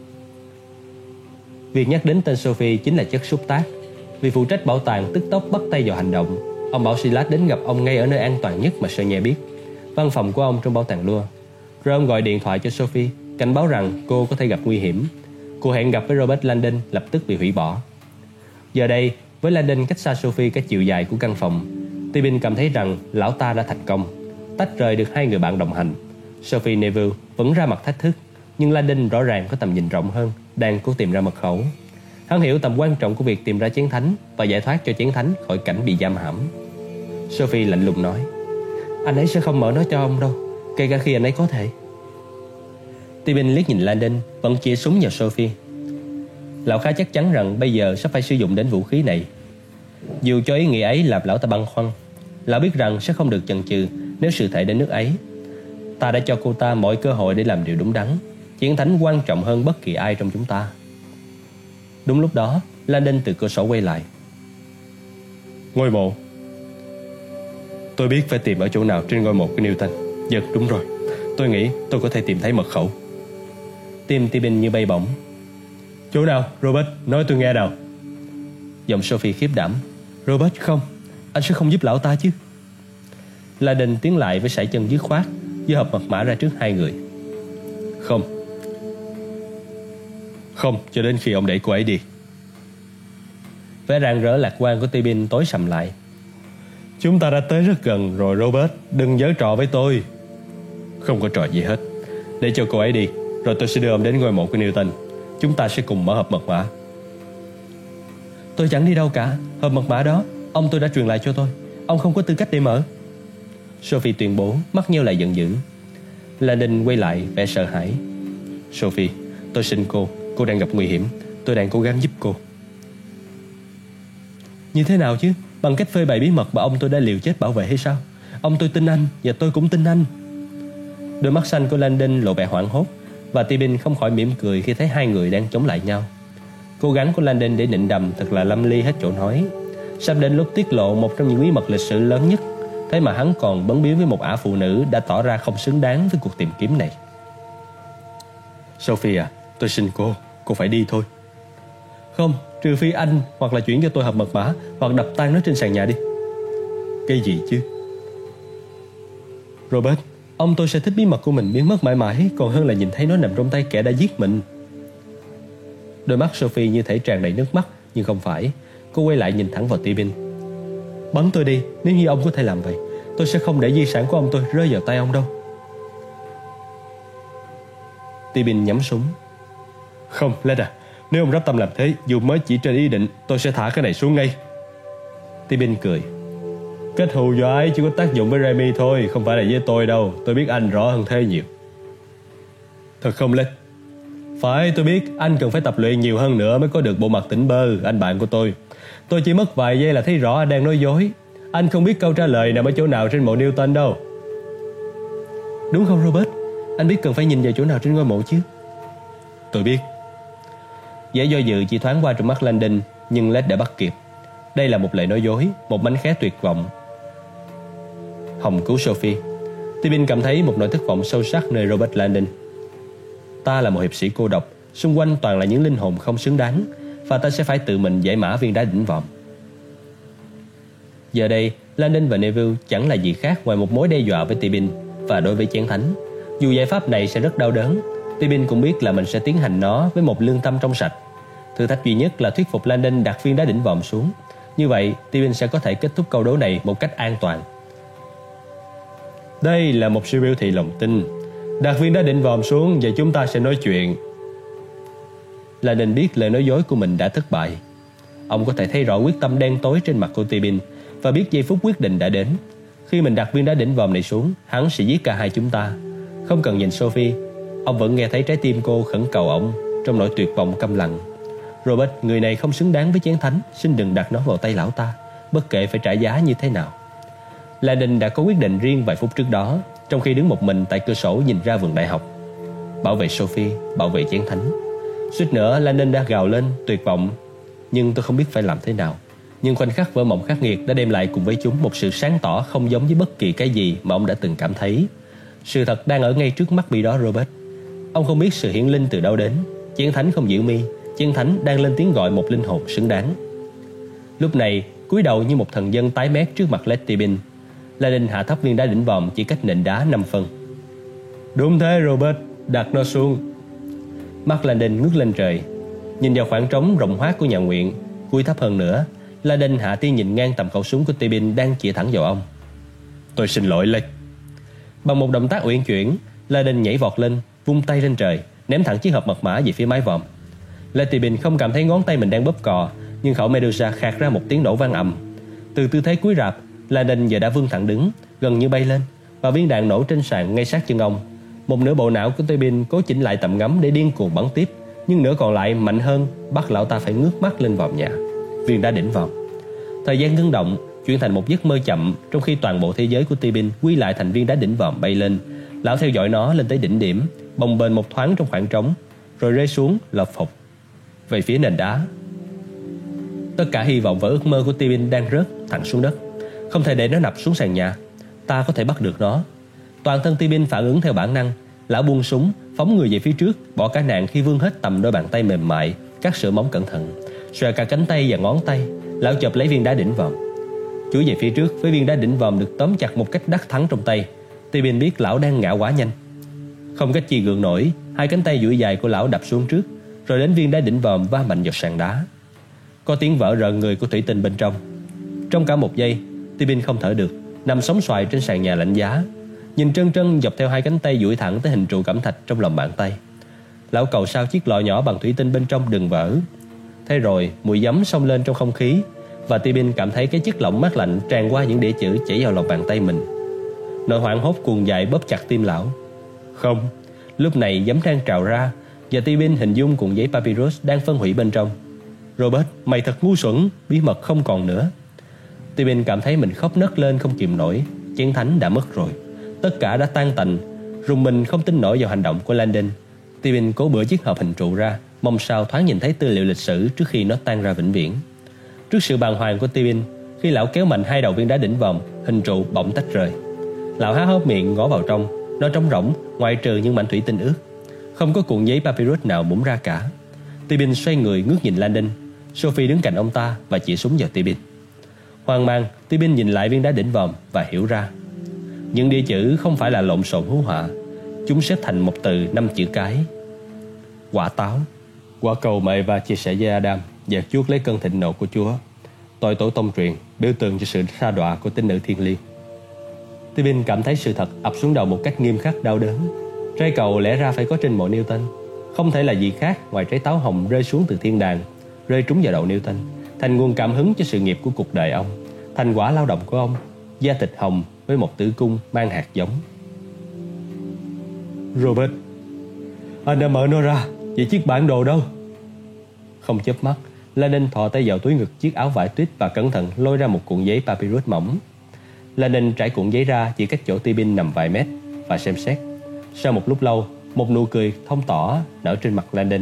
Việc nhắc đến tên Sophie chính là chất xúc tác. Vì phụ trách bảo tàng tức tốc bắt tay vào hành động. Ông bảo Silas đến gặp ông ngay ở nơi an toàn nhất mà Chenier biết, văn phòng của ông trong bảo tàng Louvre. Rồi ông gọi điện thoại cho Sophie, cảnh báo rằng cô có thể gặp nguy hiểm. Cuộc hẹn gặp với Robert Landon lập tức bị hủy bỏ. Giờ đây, với Landon cách xa Sophie cả chiều dài của căn phòng, Tibin cảm thấy rằng lão ta đã thành công, tách rời được hai người bạn đồng hành. Sophie Neville vẫn ra mặt thách thức, nhưng Landon rõ ràng có tầm nhìn rộng hơn, đang cố tìm ra mật khẩu. Hắn hiểu tầm quan trọng của việc tìm ra chiến thánh và giải thoát cho chiến thánh khỏi cảnh bị giam hãm. Sophie lạnh lùng nói, anh ấy sẽ không mở nó cho ông đâu, kể cả khi anh ấy có thể. Tibin liếc nhìn Landon, vẫn chĩa súng vào Sophie. Lão khá chắc chắn rằng bây giờ sắp phải sử dụng đến vũ khí này. Dù cho ý nghĩ ấy làm lão ta băn khoăn, lão biết rằng sẽ không được chần chừ nếu sự thể đến nước ấy. Ta đã cho cô ta mọi cơ hội để làm điều đúng đắn. Chiến thánh quan trọng hơn bất kỳ ai trong chúng ta. Đúng lúc đó, Landon từ cửa sổ quay lại. Ngôi mộ. Tôi biết phải tìm ở chỗ nào trên ngôi mộ của Newton. Giật đúng rồi. Tôi nghĩ tôi có thể tìm thấy mật khẩu. Tim Tibin như bay bổng. Chỗ nào, Robert? Nói tôi nghe nào. Giọng Sophie khiếp đảm. Robert không, anh sẽ không giúp lão ta chứ. Landon tiến lại với sải chân dứt khoát, giơ hộp mật mã ra trước hai người. Không, cho đến khi ông đẩy cô ấy đi. Vẻ rạng rỡ lạc quan của Tibin tối sầm lại. Chúng ta đã tới rất gần rồi Robert, đừng giở trò với tôi. Không có trò gì hết. Để cho cô ấy đi, rồi tôi sẽ đưa ông đến ngôi mộ của Newton. Chúng ta sẽ cùng mở hộp mật mã. Tôi chẳng đi đâu cả. Hộp mật mã đó, ông tôi đã truyền lại cho tôi. Ông không có tư cách để mở. Sophie tuyên bố, mắt nheo lại giận dữ. Landon quay lại vẻ sợ hãi. Sophie, tôi xin cô đang gặp nguy hiểm. Tôi đang cố gắng giúp cô. Như thế nào chứ? Bằng cách phơi bày bí mật mà ông tôi đã liều chết bảo vệ hay sao? Ông tôi tin anh và tôi cũng tin anh. Đôi mắt xanh của Landon lộ vẻ hoảng hốt, và Tibin không khỏi mỉm cười khi thấy hai người đang chống lại nhau. Cố gắng của Landon để nịnh đầm thật là lâm ly hết chỗ nói. Sắp đến lúc tiết lộ một trong những bí mật lịch sử lớn nhất, thế mà hắn còn bấn biếu với một ả phụ nữ đã tỏ ra không xứng đáng với cuộc tìm kiếm này. Sophie à, tôi xin cô phải đi thôi. Không, trừ phi anh hoặc là chuyển cho tôi hộp mật mã, hoặc đập tan nó trên sàn nhà đi. Cái gì chứ? Robert, ông tôi sẽ thích bí mật của mình biến mất mãi mãi, còn hơn là nhìn thấy nó nằm trong tay kẻ đã giết mình. Đôi mắt Sophie như thể tràn đầy nước mắt, nhưng không phải. Cô quay lại nhìn thẳng vào Tibin. Bắn tôi đi, nếu như ông có thể làm vậy. Tôi sẽ không để di sản của ông tôi rơi vào tay ông đâu. Tibin nhắm súng. Không, Leda, nếu ông rắp tâm làm thế, dù mới chỉ trên ý định, tôi sẽ thả cái này xuống ngay. Tibin cười. Kết thù do ấy chỉ có tác dụng với Remy thôi, không phải là với tôi đâu. Tôi biết anh rõ hơn thế nhiều. Thật không Lết? Phải, tôi biết anh cần phải tập luyện nhiều hơn nữa mới có được bộ mặt tỉnh bơ, anh bạn của tôi. Tôi chỉ mất vài giây là thấy rõ anh đang nói dối. Anh không biết câu trả lời nằm ở chỗ nào trên mộ Newton đâu. Đúng không Robert? Anh biết cần phải nhìn vào chỗ nào trên ngôi mộ chứ? Tôi biết. Vẻ do dự chỉ thoáng qua trong mắt Landon, nhưng Led đã bắt kịp. Đây là một lời nói dối, một mánh khóe tuyệt vọng hòng cứu Sophie. Tibin cảm thấy một nỗi thất vọng sâu sắc nơi Robert Landon. Ta là một hiệp sĩ cô độc, xung quanh toàn là những linh hồn không xứng đáng, và ta sẽ phải tự mình giải mã viên đá đỉnh vòm. Giờ đây, Landon và Neville chẳng là gì khác ngoài một mối đe dọa với Tibin và đối với Chén Thánh. Dù giải pháp này sẽ rất đau đớn, Tibin cũng biết là mình sẽ tiến hành nó với một lương tâm trong sạch. Thử thách duy nhất là thuyết phục Landon đặt viên đá đỉnh vòm xuống. Như vậy, Tibin sẽ có thể kết thúc câu đố này một cách an toàn. Đây là một sự biểu thị lòng tin. Đặt viên đá đỉnh vòm xuống và chúng ta sẽ nói chuyện. Landon biết lời nói dối của mình đã thất bại. Ông có thể thấy rõ quyết tâm đen tối trên mặt của Tibin và biết giây phút quyết định đã đến. Khi mình đặt viên đá đỉnh vòm này xuống, hắn sẽ giết cả hai chúng ta. Không cần nhìn Sophie, ông vẫn nghe thấy trái tim cô khẩn cầu ông trong nỗi tuyệt vọng câm lặng. Robert, người này không xứng đáng với Chén Thánh, xin đừng đặt nó vào tay lão ta, bất kể phải trả giá như thế nào. Landon đã có quyết định riêng vài phút trước đó, trong khi đứng một mình tại cửa sổ nhìn ra vườn đại học. Bảo vệ Sophie, bảo vệ Chén Thánh. Suýt nữa Landon đã gào lên tuyệt vọng. Nhưng tôi không biết phải làm thế nào. Nhưng khoảnh khắc vỡ mộng khắc nghiệt đã đem lại cùng với chúng một sự sáng tỏ không giống với bất kỳ cái gì mà ông đã từng cảm thấy. Sự thật đang ở ngay trước mắt bị đó Robert. Ông không biết sự hiển linh từ đâu đến. Chén Thánh không giữ mi. Chén Thánh đang lên tiếng gọi một linh hồn xứng đáng. Lúc này, cúi đầu như một thần dân tái mét trước mặt Led Tibin, Landon hạ thấp viên đá đỉnh vòm chỉ cách nền đá 5 phân. Đúng thế Robert, đặt nó xuống. Mắt Landon ngước lên trời, nhìn vào khoảng trống rộng hoác của nhà nguyện. Cúi thấp hơn nữa, Landon hạ tia nhìn ngang tầm khẩu súng của Tibin đang chĩa thẳng vào ông. Tôi xin lỗi Led. Bằng một động tác uyển chuyển, Landon nhảy vọt lên, vung tay lên trời, ném thẳng chiếc hộp mật mã về phía mái vòm. Led Tibin không cảm thấy ngón tay mình đang bóp cò, nhưng khẩu Medusa khạc ra một tiếng nổ vang ầm. Từ tư thế cúi rạp, Landon giờ đã vươn thẳng đứng, gần như bay lên, và viên đạn nổ trên sàn ngay sát chân ông. Một nửa bộ não của Tibin cố chỉnh lại tầm ngắm để điên cuồng bắn tiếp, nhưng nửa còn lại mạnh hơn, bắt lão ta phải ngước mắt lên vòm nhà. Viên đá đỉnh vòm. Thời gian ngưng động, chuyển thành một giấc mơ chậm, trong khi toàn bộ thế giới của Tibin quy lại thành viên đá đỉnh vòm bay lên. Lão theo dõi nó lên tới đỉnh điểm, bồng bềnh một thoáng trong khoảng trống, rồi rơi xuống lật phục về phía nền đá. Tất cả hy vọng và ước mơ của Tibin đang rớt thẳng xuống đất. Không thể để nó nằm xuống sàn nhà. Ta có thể bắt được nó. Toàn thân Tibin phản ứng theo bản năng. Lão buông súng, phóng người về phía trước, bỏ cả nạn khi vươn hết tầm đôi bàn tay mềm mại, cắt sợi móng cẩn thận, xòe cả cánh tay và ngón tay. Lão chộp lấy viên đá đỉnh vòm, chúi về phía trước với viên đá đỉnh vòm được tóm chặt một cách đắc thắng trong tay. Tibin biết lão đang ngã quá nhanh, không cách chi gượng nổi. Hai cánh tay duỗi dài của lão đập xuống trước, rồi đến viên đá đỉnh vòm va mạnh vào sàn đá. Có tiếng vỡ rợn người của thủy tinh bên trong. Trong cả một giây, Tibin không thở được, nằm sóng xoài trên sàn nhà lạnh giá, nhìn trân trân dọc theo hai cánh tay duỗi thẳng tới hình trụ cẩm thạch trong lòng bàn tay. Lão cầu sao chiếc lọ nhỏ bằng thủy tinh bên trong đừng vỡ. Thế rồi mùi giấm xông lên trong không khí, và Tibin cảm thấy cái chất lỏng mát lạnh tràn qua những đĩa chữ chảy vào lòng bàn tay mình. Nỗi hoảng hốt cuồng dại bóp chặt tim lão. Không, lúc này giấm đang trào ra, và Tibin hình dung cuộn giấy papyrus đang phân hủy bên trong. Robert, mày thật ngu xuẩn, bí mật không còn nữa. Tibin cảm thấy mình khóc nấc lên không kìm nổi. Chén Thánh đã mất rồi. Tất cả đã tan tành. Rùng mình không tin nổi vào hành động của Landon. Tibin cố bữa chiếc hộp hình trụ ra, mong sao thoáng nhìn thấy tư liệu lịch sử trước khi nó tan ra vĩnh viễn. Trước sự bàng hoàng của Tibin, khi lão kéo mạnh hai đầu viên đá đỉnh vòm, hình trụ bỗng tách rời. Lão há hốc miệng ngó vào trong. Nó trống rỗng, ngoại trừ những mảnh thủy tinh ướt. Không có cuộn giấy papyrus nào búng ra cả. Tibin xoay người ngước nhìn Landon. Sophie đứng cạnh ông ta và chỉ súng vào Tibin. Hoang mang, Tibin nhìn lại viên đá đỉnh vòm và hiểu ra. Những đĩa chữ không phải là lộn xộn hú họa. Chúng xếp thành một từ 5 chữ cái: quả táo. Quả cầu mà Eva chia sẻ với Adam và chuốc lấy cơn thịnh nộ của Chúa. Tội tổ tông truyền, biểu tượng cho sự sa đọa của tín nữ thiên liêng. Tibin cảm thấy sự thật ập xuống đầu một cách nghiêm khắc đau đớn. Trái cầu lẽ ra phải có trên mộ Newton, không thể là gì khác ngoài trái táo hồng rơi xuống từ thiên đàng, rơi trúng vào đầu Newton, thành nguồn cảm hứng cho sự nghiệp của cuộc đời ông. Thành quả lao động của ông, da thịt hồng với một tử cung mang hạt giống. Robert, anh đã mở nó ra. Vậy chiếc bản đồ đâu? Không chớp mắt, Landon thò tay vào túi ngực chiếc áo vải tuyết và cẩn thận lôi ra một cuộn giấy papyrus mỏng. Landon trải cuộn giấy ra chỉ cách chỗ Tibin nằm vài mét và xem xét. Sau một lúc lâu, một nụ cười thông tỏ nở trên mặt Landon.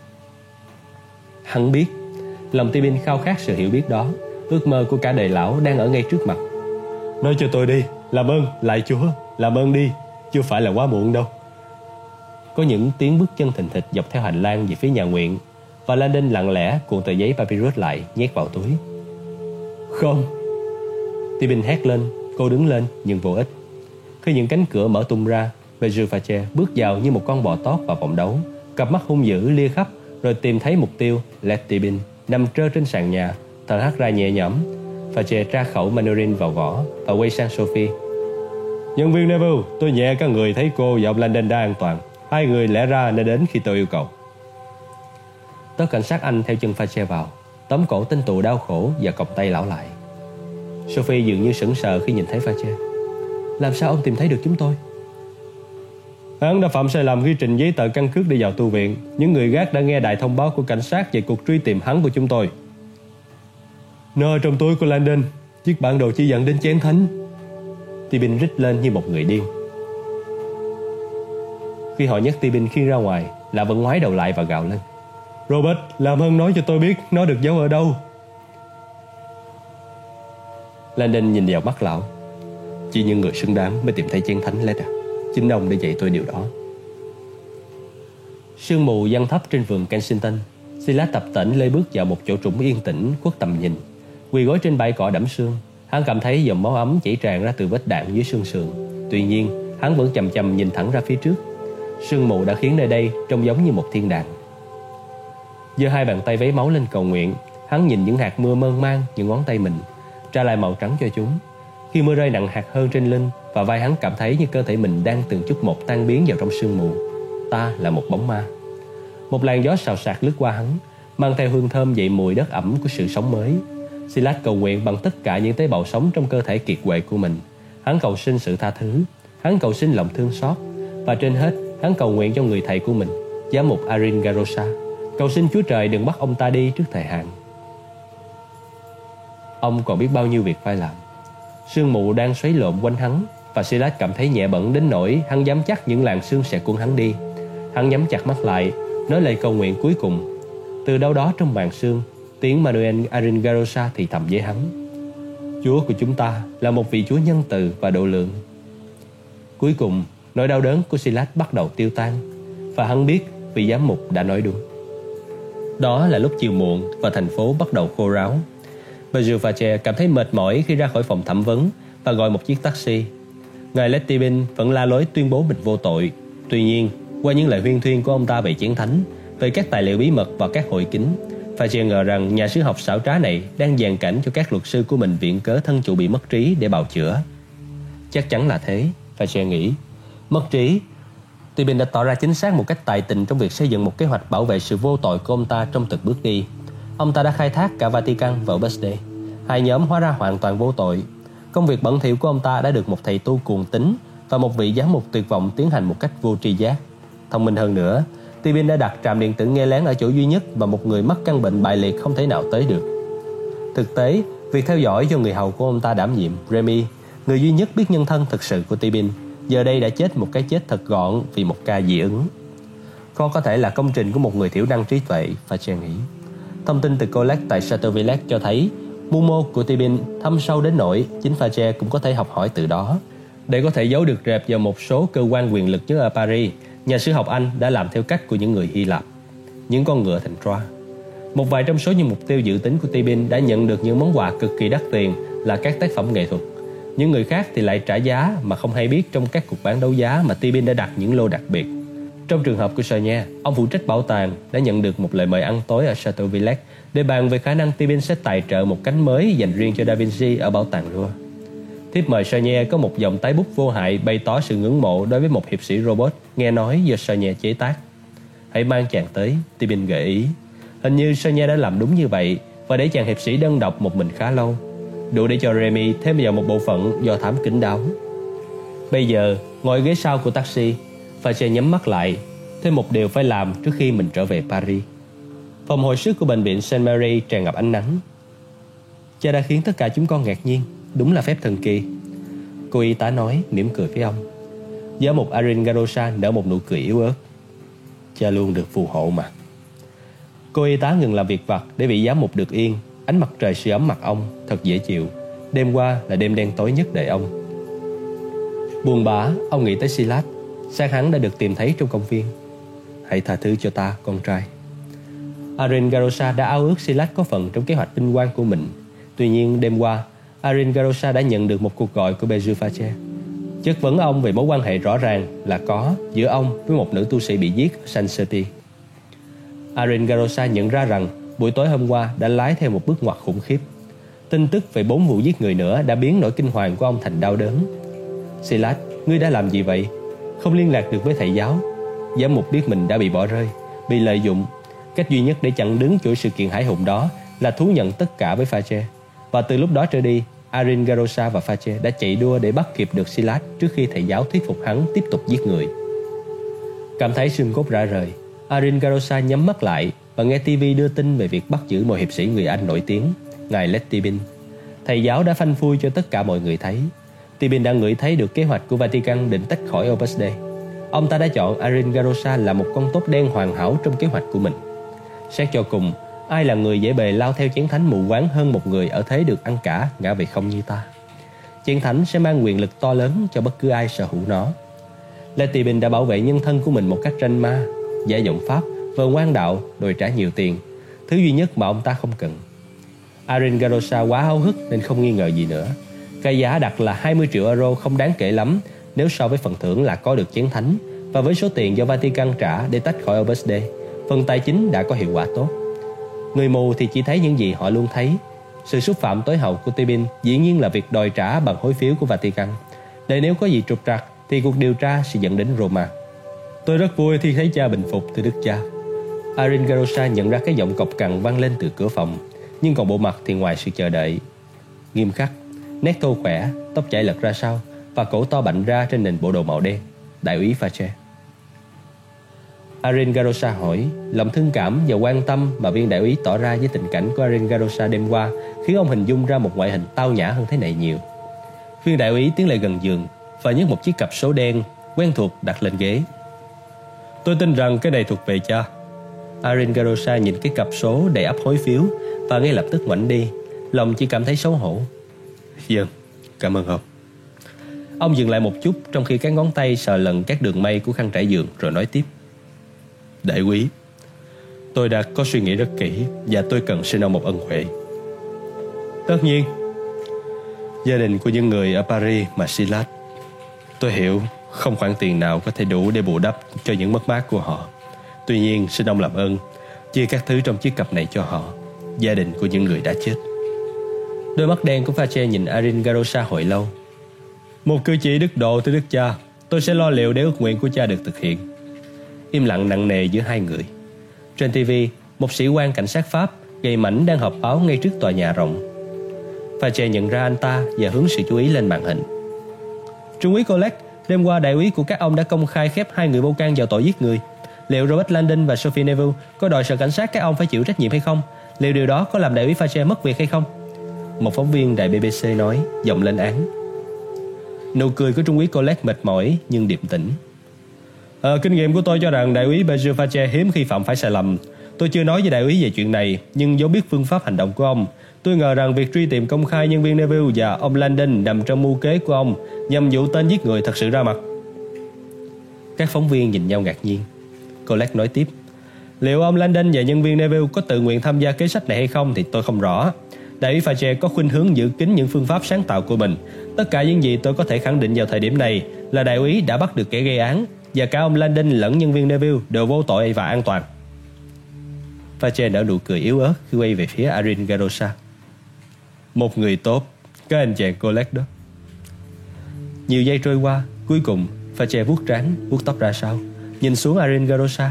Hắn biết, lòng Tibin khao khát sự hiểu biết đó. Ước mơ của cả đời lão đang ở ngay trước mặt. Nói cho tôi đi, làm ơn, lạy Chúa, làm ơn đi, chưa phải là quá muộn đâu. Có những tiếng bước chân thình thịch dọc theo hành lang về phía nhà nguyện, và Landon lặng lẽ cuộn tờ giấy papyrus lại nhét vào túi. Không! Tibin hét lên. Cô đứng lên nhưng vô ích. Khi những cánh cửa mở tung ra, Bejufache bước vào như một con bò tót vào vòng đấu, cặp mắt hung dữ lia khắp, rồi tìm thấy mục tiêu, Led Tibin nằm trơ trên sàn nhà, thở hắt ra nhẹ nhõm. Fache tra khẩu Mandarin vào vỏ và quay sang Sophie. Nhân viên Neville, tôi nhẹ các người thấy cô và ông Landon đã an toàn. Hai người lẽ ra nên đến khi tôi yêu cầu. Tớ cảnh sát Anh theo chân Fache vào, tóm cổ tên tù đau khổ và còng tay lão lại. Sophie dường như sững sờ khi nhìn thấy Fache. Làm sao ông tìm thấy được chúng tôi? Hắn đã phạm sai lầm khi trình giấy tờ căn cước đi vào tu viện. Những người gác đã nghe đài thông báo của cảnh sát về cuộc truy tìm hắn của chúng tôi. Nó trong túi của Landon. Chiếc bản đồ chỉ dẫn đến chén thánh. Tibin rít lên như một người điên. Khi họ nhấc Tibin khiêng ra ngoài, lão vẫn ngoái đầu lại và gào lên. Robert, làm ơn nói cho tôi biết nó được giấu ở đâu. Landon nhìn vào mắt lão. Chỉ những người xứng đáng mới tìm thấy chén thánh, Led à. Chính ông đã dạy tôi điều đó. Sương mù giăng thấp trên vườn Kensington. Silas tập tễnh lê bước vào một chỗ trũng yên tĩnh khuất tầm nhìn. Quỳ gối trên bãi cỏ đẫm sương, hắn cảm thấy dòng máu ấm chảy tràn ra từ vết đạn dưới xương sườn. Tuy nhiên, hắn vẫn chầm chầm nhìn thẳng ra phía trước. Sương mù đã khiến nơi đây trông giống như một thiên đàng. Giơ hai bàn tay vấy máu lên cầu nguyện, hắn nhìn những hạt mưa mơn man những ngón tay mình, trả lại màu trắng cho chúng. Khi mưa rơi nặng hạt hơn trên lưng, và vai hắn cảm thấy như cơ thể mình đang từng chút một tan biến vào trong sương mù. Ta là một bóng ma. Một làn gió xào xạc lướt qua hắn, mang theo hương thơm dậy mùi đất ẩm của sự sống mới. Silas cầu nguyện bằng tất cả những tế bào sống trong cơ thể kiệt quệ của mình. Hắn cầu xin sự tha thứ, hắn cầu xin lòng thương xót, và trên hết, hắn cầu nguyện cho người thầy của mình, giám mục Aringarosa, cầu xin Chúa Trời đừng bắt ông ta đi trước thời hạn. Ông còn biết bao nhiêu việc phải làm. Sương mù đang xoáy lộn quanh hắn, và Silas cảm thấy nhẹ bẫng đến nỗi hắn dám chắc những làn sương sẽ cuốn hắn đi. Hắn nhắm chặt mắt lại, nói lời cầu nguyện cuối cùng. Từ đâu đó trong màn sương, tiếng Manuel Aringarosa thì thầm với hắn. Chúa của chúng ta là một vị Chúa nhân từ và độ lượng. Cuối cùng, nỗi đau đớn của Silas bắt đầu tiêu tan, và hắn biết vị giám mục đã nói đúng. Đó là lúc chiều muộn và thành phố bắt đầu khô ráo. Bejufache cảm thấy mệt mỏi khi ra khỏi phòng thẩm vấn và gọi một chiếc taxi. Ngài Led Tibin vẫn la lối tuyên bố mình vô tội. Tuy nhiên, qua những lời huyên thuyên của ông ta về chén thánh, về các tài liệu bí mật và các hội kính, Fache ngờ rằng nhà sử học xảo trá này đang dàn cảnh cho các luật sư của mình viện cớ thân chủ bị mất trí để bào chữa. Chắc chắn là thế, Fache nghĩ. Mất trí. Tibin đã tỏ ra chính xác một cách tài tình trong việc xây dựng một kế hoạch bảo vệ sự vô tội của ông ta trong từng bước đi. Ông ta đã khai thác cả Vatican và Ubesde. Hai nhóm hóa ra hoàn toàn vô tội. Công việc bẩn thỉu của ông ta đã được một thầy tu cuồng tín và một vị giám mục tuyệt vọng tiến hành một cách vô tri giác. Thông minh hơn nữa, Tibin đã đặt trạm điện tử nghe lén ở chỗ duy nhất mà một người mắc căn bệnh bại liệt không thể nào tới được. Thực tế, việc theo dõi do người hầu của ông ta đảm nhiệm, Remy, người duy nhất biết nhân thân thực sự của Tibin, giờ đây đã chết một cái chết thật gọn vì một ca dị ứng. Khó có thể là công trình của một người thiểu năng trí tuệ, Fache nghĩ. Thông tin từ Collect tại Chateau Villette cho thấy mưu mô của Tibin thâm sâu đến nỗi chính Fache cũng có thể học hỏi từ đó. Để có thể giấu được rệp vào một số cơ quan quyền lực nhất ở Paris, nhà sử học Anh đã làm theo cách của những người Hy Lạp, những con ngựa thành Troa. Một vài trong số những mục tiêu dự tính của Tibin đã nhận được những món quà cực kỳ đắt tiền là các tác phẩm nghệ thuật. Những người khác thì lại trả giá mà không hay biết trong các cuộc bán đấu giá mà Tibin đã đặt những lô đặc biệt. Trong trường hợp của Sonia, ông phụ trách bảo tàng đã nhận được một lời mời ăn tối ở Chateau Villette để bàn về khả năng Tibin sẽ tài trợ một cánh mới dành riêng cho Da Vinci ở bảo tàng Louvre. Thiếp mời Sonia có một dòng tái bút vô hại bày tỏ sự ngưỡng mộ đối với một hiệp sĩ robot nghe nói do Sonia chế tác. Hãy mang chàng tới, Tibin gợi ý. Hình như Sonia đã làm đúng như vậy và để chàng hiệp sĩ đơn độc một mình khá lâu. đủ để cho Remy thêm vào một bộ phận do thám kín đáo. Bây giờ, ngồi ghế sau của taxi, Fache nhắm mắt lại, thêm một điều phải làm trước khi mình trở về Paris. Phòng hồi sức của bệnh viện Saint Mary tràn ngập ánh nắng. Cha đã khiến tất cả chúng con ngạc nhiên, đúng là phép thần kỳ, cô y tá nói, mỉm cười với ông. Giám mục Arin Garosa nở một nụ cười yếu ớt. Cha luôn được phù hộ mà. Cô y tá ngừng làm việc vặt để vị giám mục được yên. Ánh mặt trời sưởi ấm mặt ông, thật dễ chịu. Đêm qua là đêm đen tối nhất đời ông. Buồn bã, ông nghĩ tới Silas. Xác hắn đã được tìm thấy trong công viên. Hãy tha thứ cho ta, con trai. Arin Garosa đã ao ước Silas có phần trong kế hoạch vinh quang của mình. Tuy nhiên đêm qua, Arin Garosa đã nhận được một cuộc gọi của Bézu Fache, chất vấn ông về mối quan hệ rõ ràng là có giữa ông với một nữ tu sĩ bị giết ở Saint-Certi. Arin Garosa nhận ra rằng buổi tối hôm qua đã lái theo một bước ngoặt khủng khiếp. Tin tức về 4 vụ giết người nữa đã biến nỗi kinh hoàng của ông thành đau đớn. Silas, ngươi đã làm gì vậy? Không liên lạc được với thầy giáo. Giám mục biết mình đã bị bỏ rơi, bị lợi dụng. Cách duy nhất để chặn đứng chuỗi sự kiện hãi hùng đó là thú nhận tất cả với Fache. Và từ lúc đó trở đi, Arin Garosa và Fache đã chạy đua để bắt kịp được Silas trước khi thầy giáo thuyết phục hắn tiếp tục giết người. Cảm thấy xương cốt rã rời, Arin Garosa nhắm mắt lại và nghe TV đưa tin về việc bắt giữ một hiệp sĩ người Anh nổi tiếng, ngài Letibin. Thầy giáo đã phanh phui cho tất cả mọi người thấy. Tibin đã ngửi thấy được kế hoạch của Vatican định tách khỏi Opus Dei. Ông ta đã chọn Arin Garosa là một con tốt đen hoàn hảo trong kế hoạch của mình. Xét cho cùng, ai là người dễ bề lao theo chén thánh mù quáng hơn một người ở thế được ăn cả ngã về không như ta? Chén thánh sẽ mang quyền lực to lớn cho bất cứ ai sở hữu nó. Letibin đã bảo vệ nhân thân của mình một cách ranh ma, giả giọng pháp, vờ ngoan đạo, đòi trả nhiều tiền, thứ duy nhất mà ông ta không cần. Arin Garosa quá háo hức nên không nghi ngờ gì nữa. Cái giá đặt là 20 triệu euro không đáng kể lắm nếu so với phần thưởng là có được chén thánh, và với số tiền do Vatican trả để tách khỏi Opus Dei, phần tài chính đã có hiệu quả tốt. Người mù thì chỉ thấy những gì họ luôn thấy. Sự xúc phạm tối hậu của Tibin dĩ nhiên là việc đòi trả bằng hối phiếu của Vatican, để nếu có gì trục trặc thì cuộc điều tra sẽ dẫn đến Roma. Tôi rất vui khi thấy cha bình phục, thưa đức cha. Arin Garosa nhận ra cái giọng cộc cằn vang lên từ cửa phòng, nhưng còn bộ mặt thì ngoài sự chờ đợi. Nghiêm khắc, nét thô khỏe, tóc chảy lật ra sau và cổ to bạnh ra trên nền bộ đồ màu đen. Đại úy Fache. Arin Garosa hỏi. Lòng thương cảm và quan tâm mà viên đại úy tỏ ra với tình cảnh của Arin Garosa đêm qua khiến ông hình dung ra một ngoại hình tao nhã hơn thế này nhiều. Viên đại úy tiến lại gần giường và nhấc một chiếc cặp số đen quen thuộc đặt lên ghế. Tôi tin rằng cái này thuộc về cha. Arin Garosa nhìn cái cặp số đầy ắp hối phiếu và ngay lập tức ngoảnh đi. Lòng chỉ cảm thấy xấu hổ. Vâng, cảm ơn ông. Ông dừng lại một chút trong khi các ngón tay sờ lần các đường may của khăn trải giường rồi nói tiếp. Đại úy, tôi đã có suy nghĩ rất kỹ và tôi cần xin ông một ân huệ. Tất nhiên. Gia đình của những người ở Paris mà Silas, tôi hiểu không khoản tiền nào có thể đủ để bù đắp cho những mất mát của họ. Tuy nhiên xin ông làm ơn chia các thứ trong chiếc cặp này cho họ, gia đình của những người đã chết. Đôi mắt đen của Fache nhìn Arin Garosa hồi lâu. Một cử chỉ đức độ, thưa đức cha. Tôi sẽ lo liệu để ước nguyện của cha được thực hiện. Im lặng nặng nề giữa hai người. Trên TV, một sĩ quan cảnh sát Pháp gầy mảnh đang họp báo ngay trước tòa nhà rộng. Fache nhận ra anh ta và hướng sự chú ý lên màn hình. Trung úy Colette, đêm qua đại úy của các ông đã công khai khép 2 người bâu can vào tội giết người. Liệu Robert Landon và Sophie Neville có đòi sở cảnh sát các ông phải chịu trách nhiệm hay không? Liệu điều đó có làm đại úy Fache mất việc hay không? Một phóng viên đài BBC nói, giọng lên án. Nụ cười của Trung úy Colette mệt mỏi nhưng điềm tĩnh. Kinh nghiệm của tôi cho rằng đại úy Bézu Fache hiếm khi phạm phải sai lầm. Tôi chưa nói với đại úy về chuyện này, nhưng do biết phương pháp hành động của ông, tôi ngờ rằng việc truy tìm công khai nhân viên Neville và ông Landon nằm trong mưu kế của ông nhằm dụ tên giết người thật sự ra mặt. Các phóng viên nhìn nhau ngạc nhiên. Colette nói tiếp. Liệu ông Landon và nhân viên Neville có tự nguyện tham gia kế sách này hay không thì tôi không rõ. Đại úy Fache có khuynh hướng giữ kín những phương pháp sáng tạo của mình. Tất cả những gì tôi có thể khẳng định vào thời điểm này là đại úy đã bắt được kẻ gây án, và cả ông Landon lẫn nhân viên Neville đều vô tội và an toàn. Fache nở nụ cười yếu ớt khi quay về phía Arin Garosa. Một người tốt, cái anh chàng Colette đó. Nhiều giây trôi qua, cuối cùng Fache vuốt trán, vuốt tóc ra sau, nhìn xuống Arin Garosa.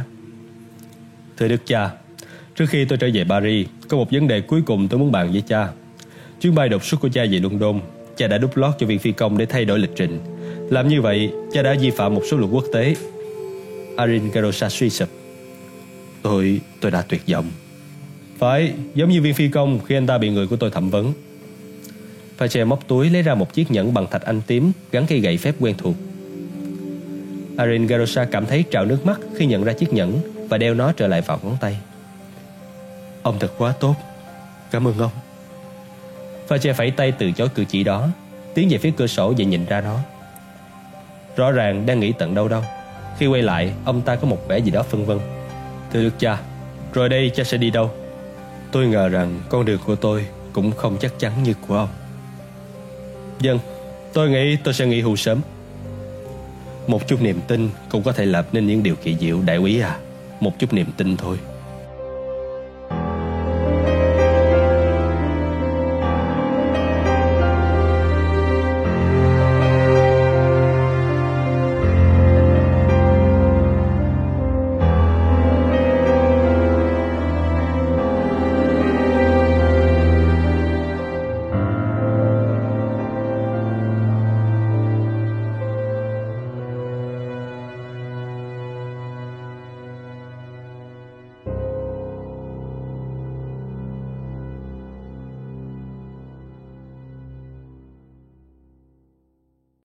Thưa đức cha, trước khi tôi trở về Paris, có một vấn đề cuối cùng tôi muốn bàn với cha. Chuyến bay đột xuất của cha về London, cha đã đút lót cho viên phi công để thay đổi lịch trình. Làm như vậy, cha đã vi phạm một số luật quốc tế. Arin Garosa suy sụp. Tôi đã tuyệt vọng. Phải, giống như viên phi công khi anh ta bị người của tôi thẩm vấn. Fache móc túi lấy ra một chiếc nhẫn bằng thạch anh tím gắn cây gậy phép quen thuộc. Arin Garosa cảm thấy trào nước mắt khi nhận ra chiếc nhẫn và đeo nó trở lại vào ngón tay. Ông thật quá tốt. Cảm ơn ông. Fache phẩy tay từ chối cử chỉ đó, tiến về phía cửa sổ và nhìn ra nó. Rõ ràng đang nghĩ tận đâu đâu. Khi quay lại, ông ta có một vẻ gì đó phân vân. Thưa đức cha, rồi đây cha sẽ đi đâu? Tôi ngờ rằng con đường của tôi cũng không chắc chắn như của ông. Vâng, tôi nghĩ tôi sẽ nghỉ hưu sớm. Một chút niềm tin cũng có thể lập nên những điều kỳ diệu, đại úy à. Một chút niềm tin thôi.